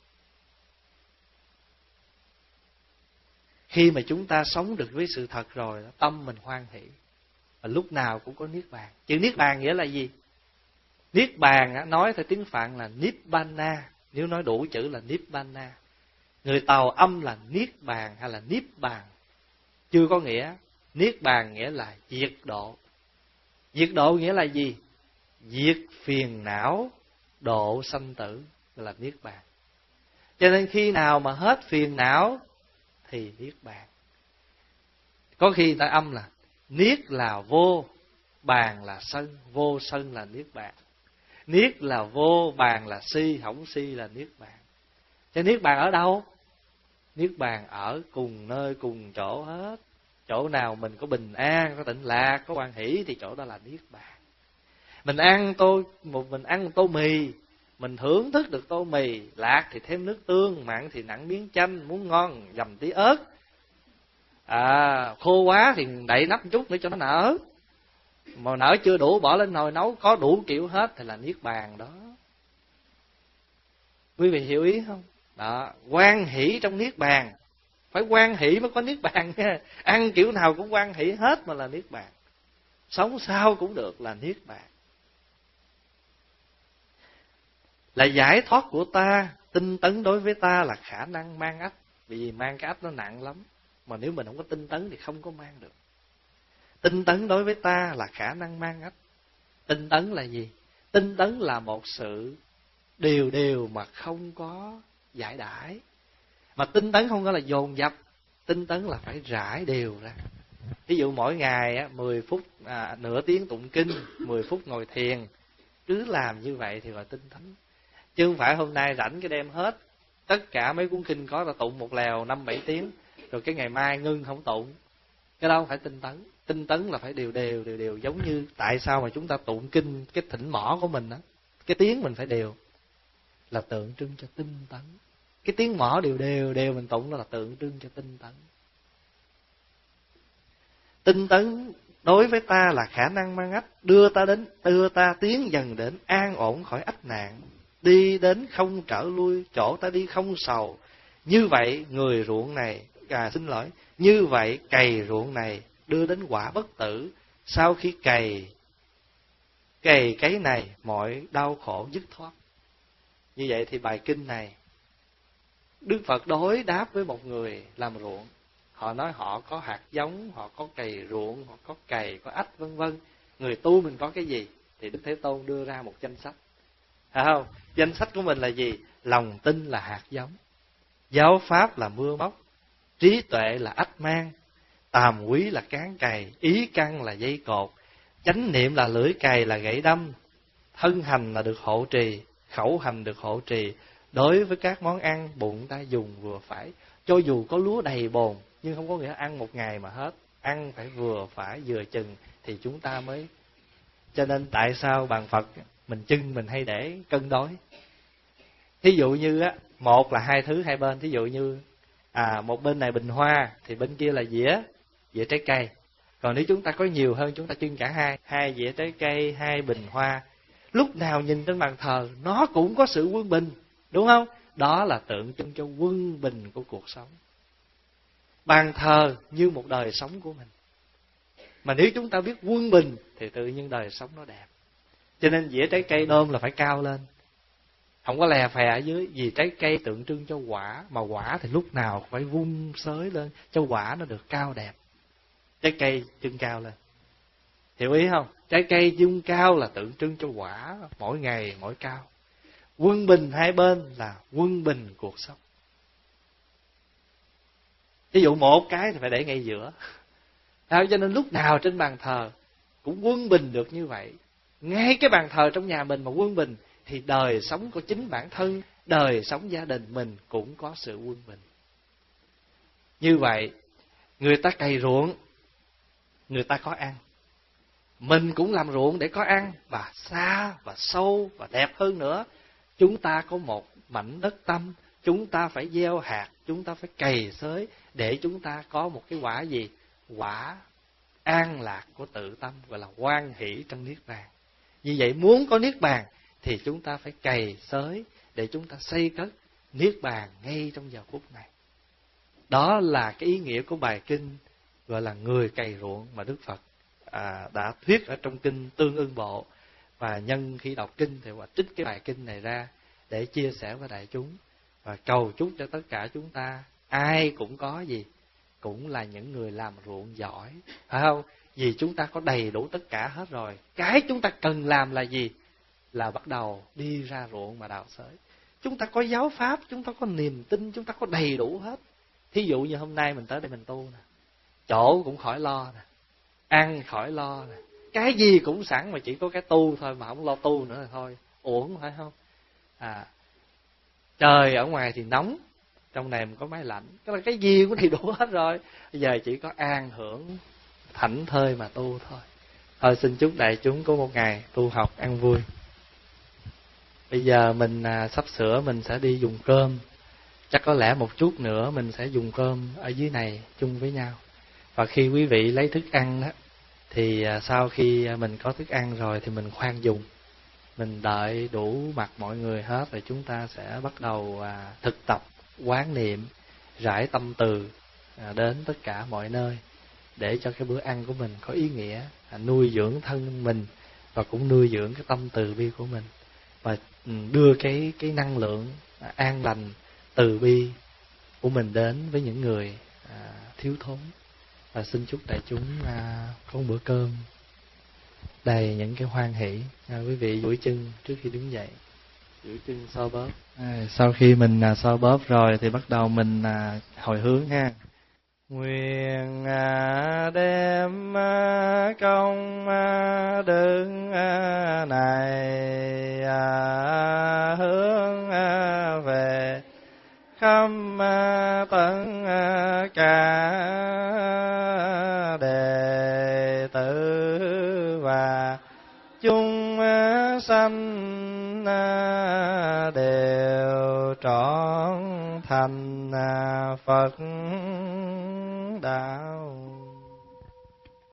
Khi mà chúng ta sống được với sự thật rồi, tâm mình hoan hỷ. Và lúc nào cũng có niết bàn. Chữ niết bàn nghĩa là gì? Niết bàn nói theo tiếng Phạn là Nibbana. Nếu nói đủ chữ là Nibbana. Người Tàu âm là niết bàn hay là niết bàn. Chưa có nghĩa. Niết bàn nghĩa là diệt độ. Diệt độ nghĩa là gì? Diệt phiền não, độ sanh tử là niết bàn. Cho nên khi nào mà hết phiền não thì niết bàn. Có khi người ta âm là niết là vô, bàn là sân, vô sân là niết bàn. Niết là vô, bàn là si, hỏng si là niết bàn. Cho niết bàn ở đâu? Niết bàn ở cùng nơi cùng chỗ hết. Chỗ nào mình có bình an, có tịnh lạc, có hoan hỷ thì chỗ đó là niết bàn. Mình ăn tô một mình ăn một tô mì, mình thưởng thức được tô mì, lạc thì thêm nước tương, mặn thì nặn miếng chanh, muốn ngon dầm tí ớt. À, khô quá thì đậy nắp một chút nữa cho nó nở. Mà nở chưa đủ bỏ lên nồi nấu, có đủ kiểu hết thì là niết bàn đó. Quý vị hiểu ý không? Đó, hoan hỷ trong niết bàn. Phải hoan hỷ mới có niết bàn nha. Ăn kiểu nào cũng hoan hỷ hết mà là niết bàn. Sống sao cũng được là niết bàn. Là giải thoát của ta, tinh tấn đối với ta là khả năng mang ách. Vì mang cái ách nó nặng lắm. Mà nếu mình không có tinh tấn thì không có mang được. Tinh tấn đối với ta là khả năng mang ách. Tinh tấn là gì? Tinh tấn là một sự đều đều mà không có giải đãi. Mà tinh tấn không có là dồn dập. Tinh tấn là phải rải đều ra. Ví dụ mỗi ngày á, mười phút, à, nửa tiếng tụng kinh, mười phút ngồi thiền. Cứ làm như vậy thì gọi tinh tấn. Chứ không phải hôm nay rảnh cái đem hết tất cả mấy cuốn kinh có là tụng một lèo năm bảy tiếng, rồi cái ngày mai ngưng không tụng. Cái đó không phải tinh tấn. Tinh tấn là phải đều đều đều đều. Giống như tại sao mà chúng ta tụng kinh, cái thỉnh mõ của mình đó, cái tiếng mình phải đều, là tượng trưng cho tinh tấn. Cái tiếng mõ đều đều đều mình tụng đó là tượng trưng cho tinh tấn. Tinh tấn đối với ta là khả năng mang ách, đưa ta đến đưa ta tiến dần đến an ổn khỏi ách nạn, đi đến không trở lui, chỗ ta đi không sầu. Như vậy người ruộng này, à xin lỗi, như vậy cày ruộng này đưa đến quả bất tử. Sau khi cày cày cái này, mọi đau khổ dứt thoát. Như vậy thì bài kinh này Đức Phật đối đáp với một người làm ruộng. Họ nói họ có hạt giống, họ có cày ruộng, họ có cày, có ách vân vân. Người tu mình có cái gì? Thì Đức Thế Tôn đưa ra một danh sách. Phải không? Danh sách của mình là gì? Lòng tin là hạt giống, giáo pháp là mưa móc, trí tuệ là ách mang, tàm quý là cán cày, ý căn là dây cột, chánh niệm là lưỡi cày, là gậy đâm, thân hành là được hộ trì, khẩu hành được hộ trì. Đối với các món ăn, bụng ta dùng vừa phải. Cho dù có lúa đầy bồn, nhưng không có nghĩa ăn một ngày mà hết. Ăn phải vừa phải, vừa chừng thì chúng ta mới. Cho nên tại sao bàn Phật mình chưng mình hay để cân đối. Thí dụ như á, một là hai thứ hai bên. Thí dụ như à, một bên này bình hoa thì bên kia là dĩa dĩa trái cây. Còn nếu chúng ta có nhiều hơn, chúng ta chưng cả hai, hai dĩa trái cây, hai bình hoa. Lúc nào nhìn trên bàn thờ nó cũng có sự quân bình, đúng không? Đó là tượng trưng cho quân bình của cuộc sống. Bàn thờ như một đời sống của mình. Mà nếu chúng ta biết quân bình thì tự nhiên đời sống nó đẹp. Cho nên dĩa trái cây đơm là phải cao lên, không có lè phè ở dưới. Vì trái cây tượng trưng cho quả, mà quả thì lúc nào phải vung xới lên cho quả nó được cao đẹp. Trái cây trưng cao lên, hiểu ý không? Trái cây trưng cao là tượng trưng cho quả mỗi ngày mỗi cao. Quân bình hai bên là quân bình cuộc sống. Ví dụ một cái thì phải để ngay giữa. Đó, cho nên lúc nào trên bàn thờ cũng quân bình được như vậy. Ngay cái bàn thờ trong nhà mình mà quân bình thì đời sống của chính bản thân, đời sống gia đình mình cũng có sự quân bình. Như vậy, người ta cày ruộng, người ta có ăn. Mình cũng làm ruộng để có ăn, và xa và sâu và đẹp hơn nữa. Chúng ta có một mảnh đất tâm, chúng ta phải gieo hạt, chúng ta phải cày xới để chúng ta có một cái quả gì? Quả an lạc của tự tâm, gọi là hoan hỷ trong niết bàn. Như vậy muốn có niết bàn thì chúng ta phải cày xới để chúng ta xây cất niết bàn ngay trong giờ phút này. Đó là cái ý nghĩa của bài kinh gọi là người cày ruộng mà Đức Phật à, đã thuyết ở trong kinh Tương Ưng Bộ. Và nhân khi đọc kinh thì họ trích cái bài kinh này ra để chia sẻ với đại chúng, và cầu chúc cho tất cả chúng ta ai cũng có gì, cũng là những người làm ruộng giỏi, phải không? Vì chúng ta có đầy đủ tất cả hết rồi. Cái chúng ta cần làm là gì? Là bắt đầu đi ra ruộng mà đào xới. Chúng ta có giáo pháp, chúng ta có niềm tin, chúng ta có đầy đủ hết. Thí dụ như hôm nay mình tới đây mình tu nè, chỗ cũng khỏi lo nè, ăn khỏi lo nè, cái gì cũng sẵn, mà chỉ có cái tu thôi mà không lo tu nữa là thôi uổng, phải không? À, trời ở ngoài thì nóng, trong này mình có máy lạnh, cái là cái gì cũng đầy đủ hết rồi. Bây giờ chỉ có an hưởng thảnh thơi mà tu thôi. Thôi xin chúc đại chúng có một ngày tu học ăn vui. Bây giờ mình à, sắp sửa mình sẽ đi dùng cơm. Chắc có lẽ một chút nữa mình sẽ dùng cơm ở dưới này chung với nhau. Và khi quý vị lấy thức ăn đó, thì à, sau khi mình có thức ăn rồi thì mình khoan dùng. Mình đợi đủ mặt mọi người hết rồi chúng ta sẽ bắt đầu à, thực tập quán niệm, rải tâm từ à, đến tất cả mọi nơi, để cho cái bữa ăn của mình có ý nghĩa, à, nuôi dưỡng thân mình và cũng nuôi dưỡng cái tâm từ bi của mình, và đưa cái cái năng lượng à, an lành từ bi của mình đến với những người à, thiếu thốn. Và xin chúc đại chúng à, có một bữa cơm đầy những cái hoan hỷ. À, quý vị duỗi chân trước khi đứng dậy, duỗi chân xoa bóp. À, sau khi mình à, xoa bóp rồi thì bắt đầu mình à, hồi hướng ha. Nguyện à, đem à, công à, đức à, này à, hướng à, về khắp à, tất à, cả đệ tử và chúng à, sanh à, đều trọn thành à, Phật đạo.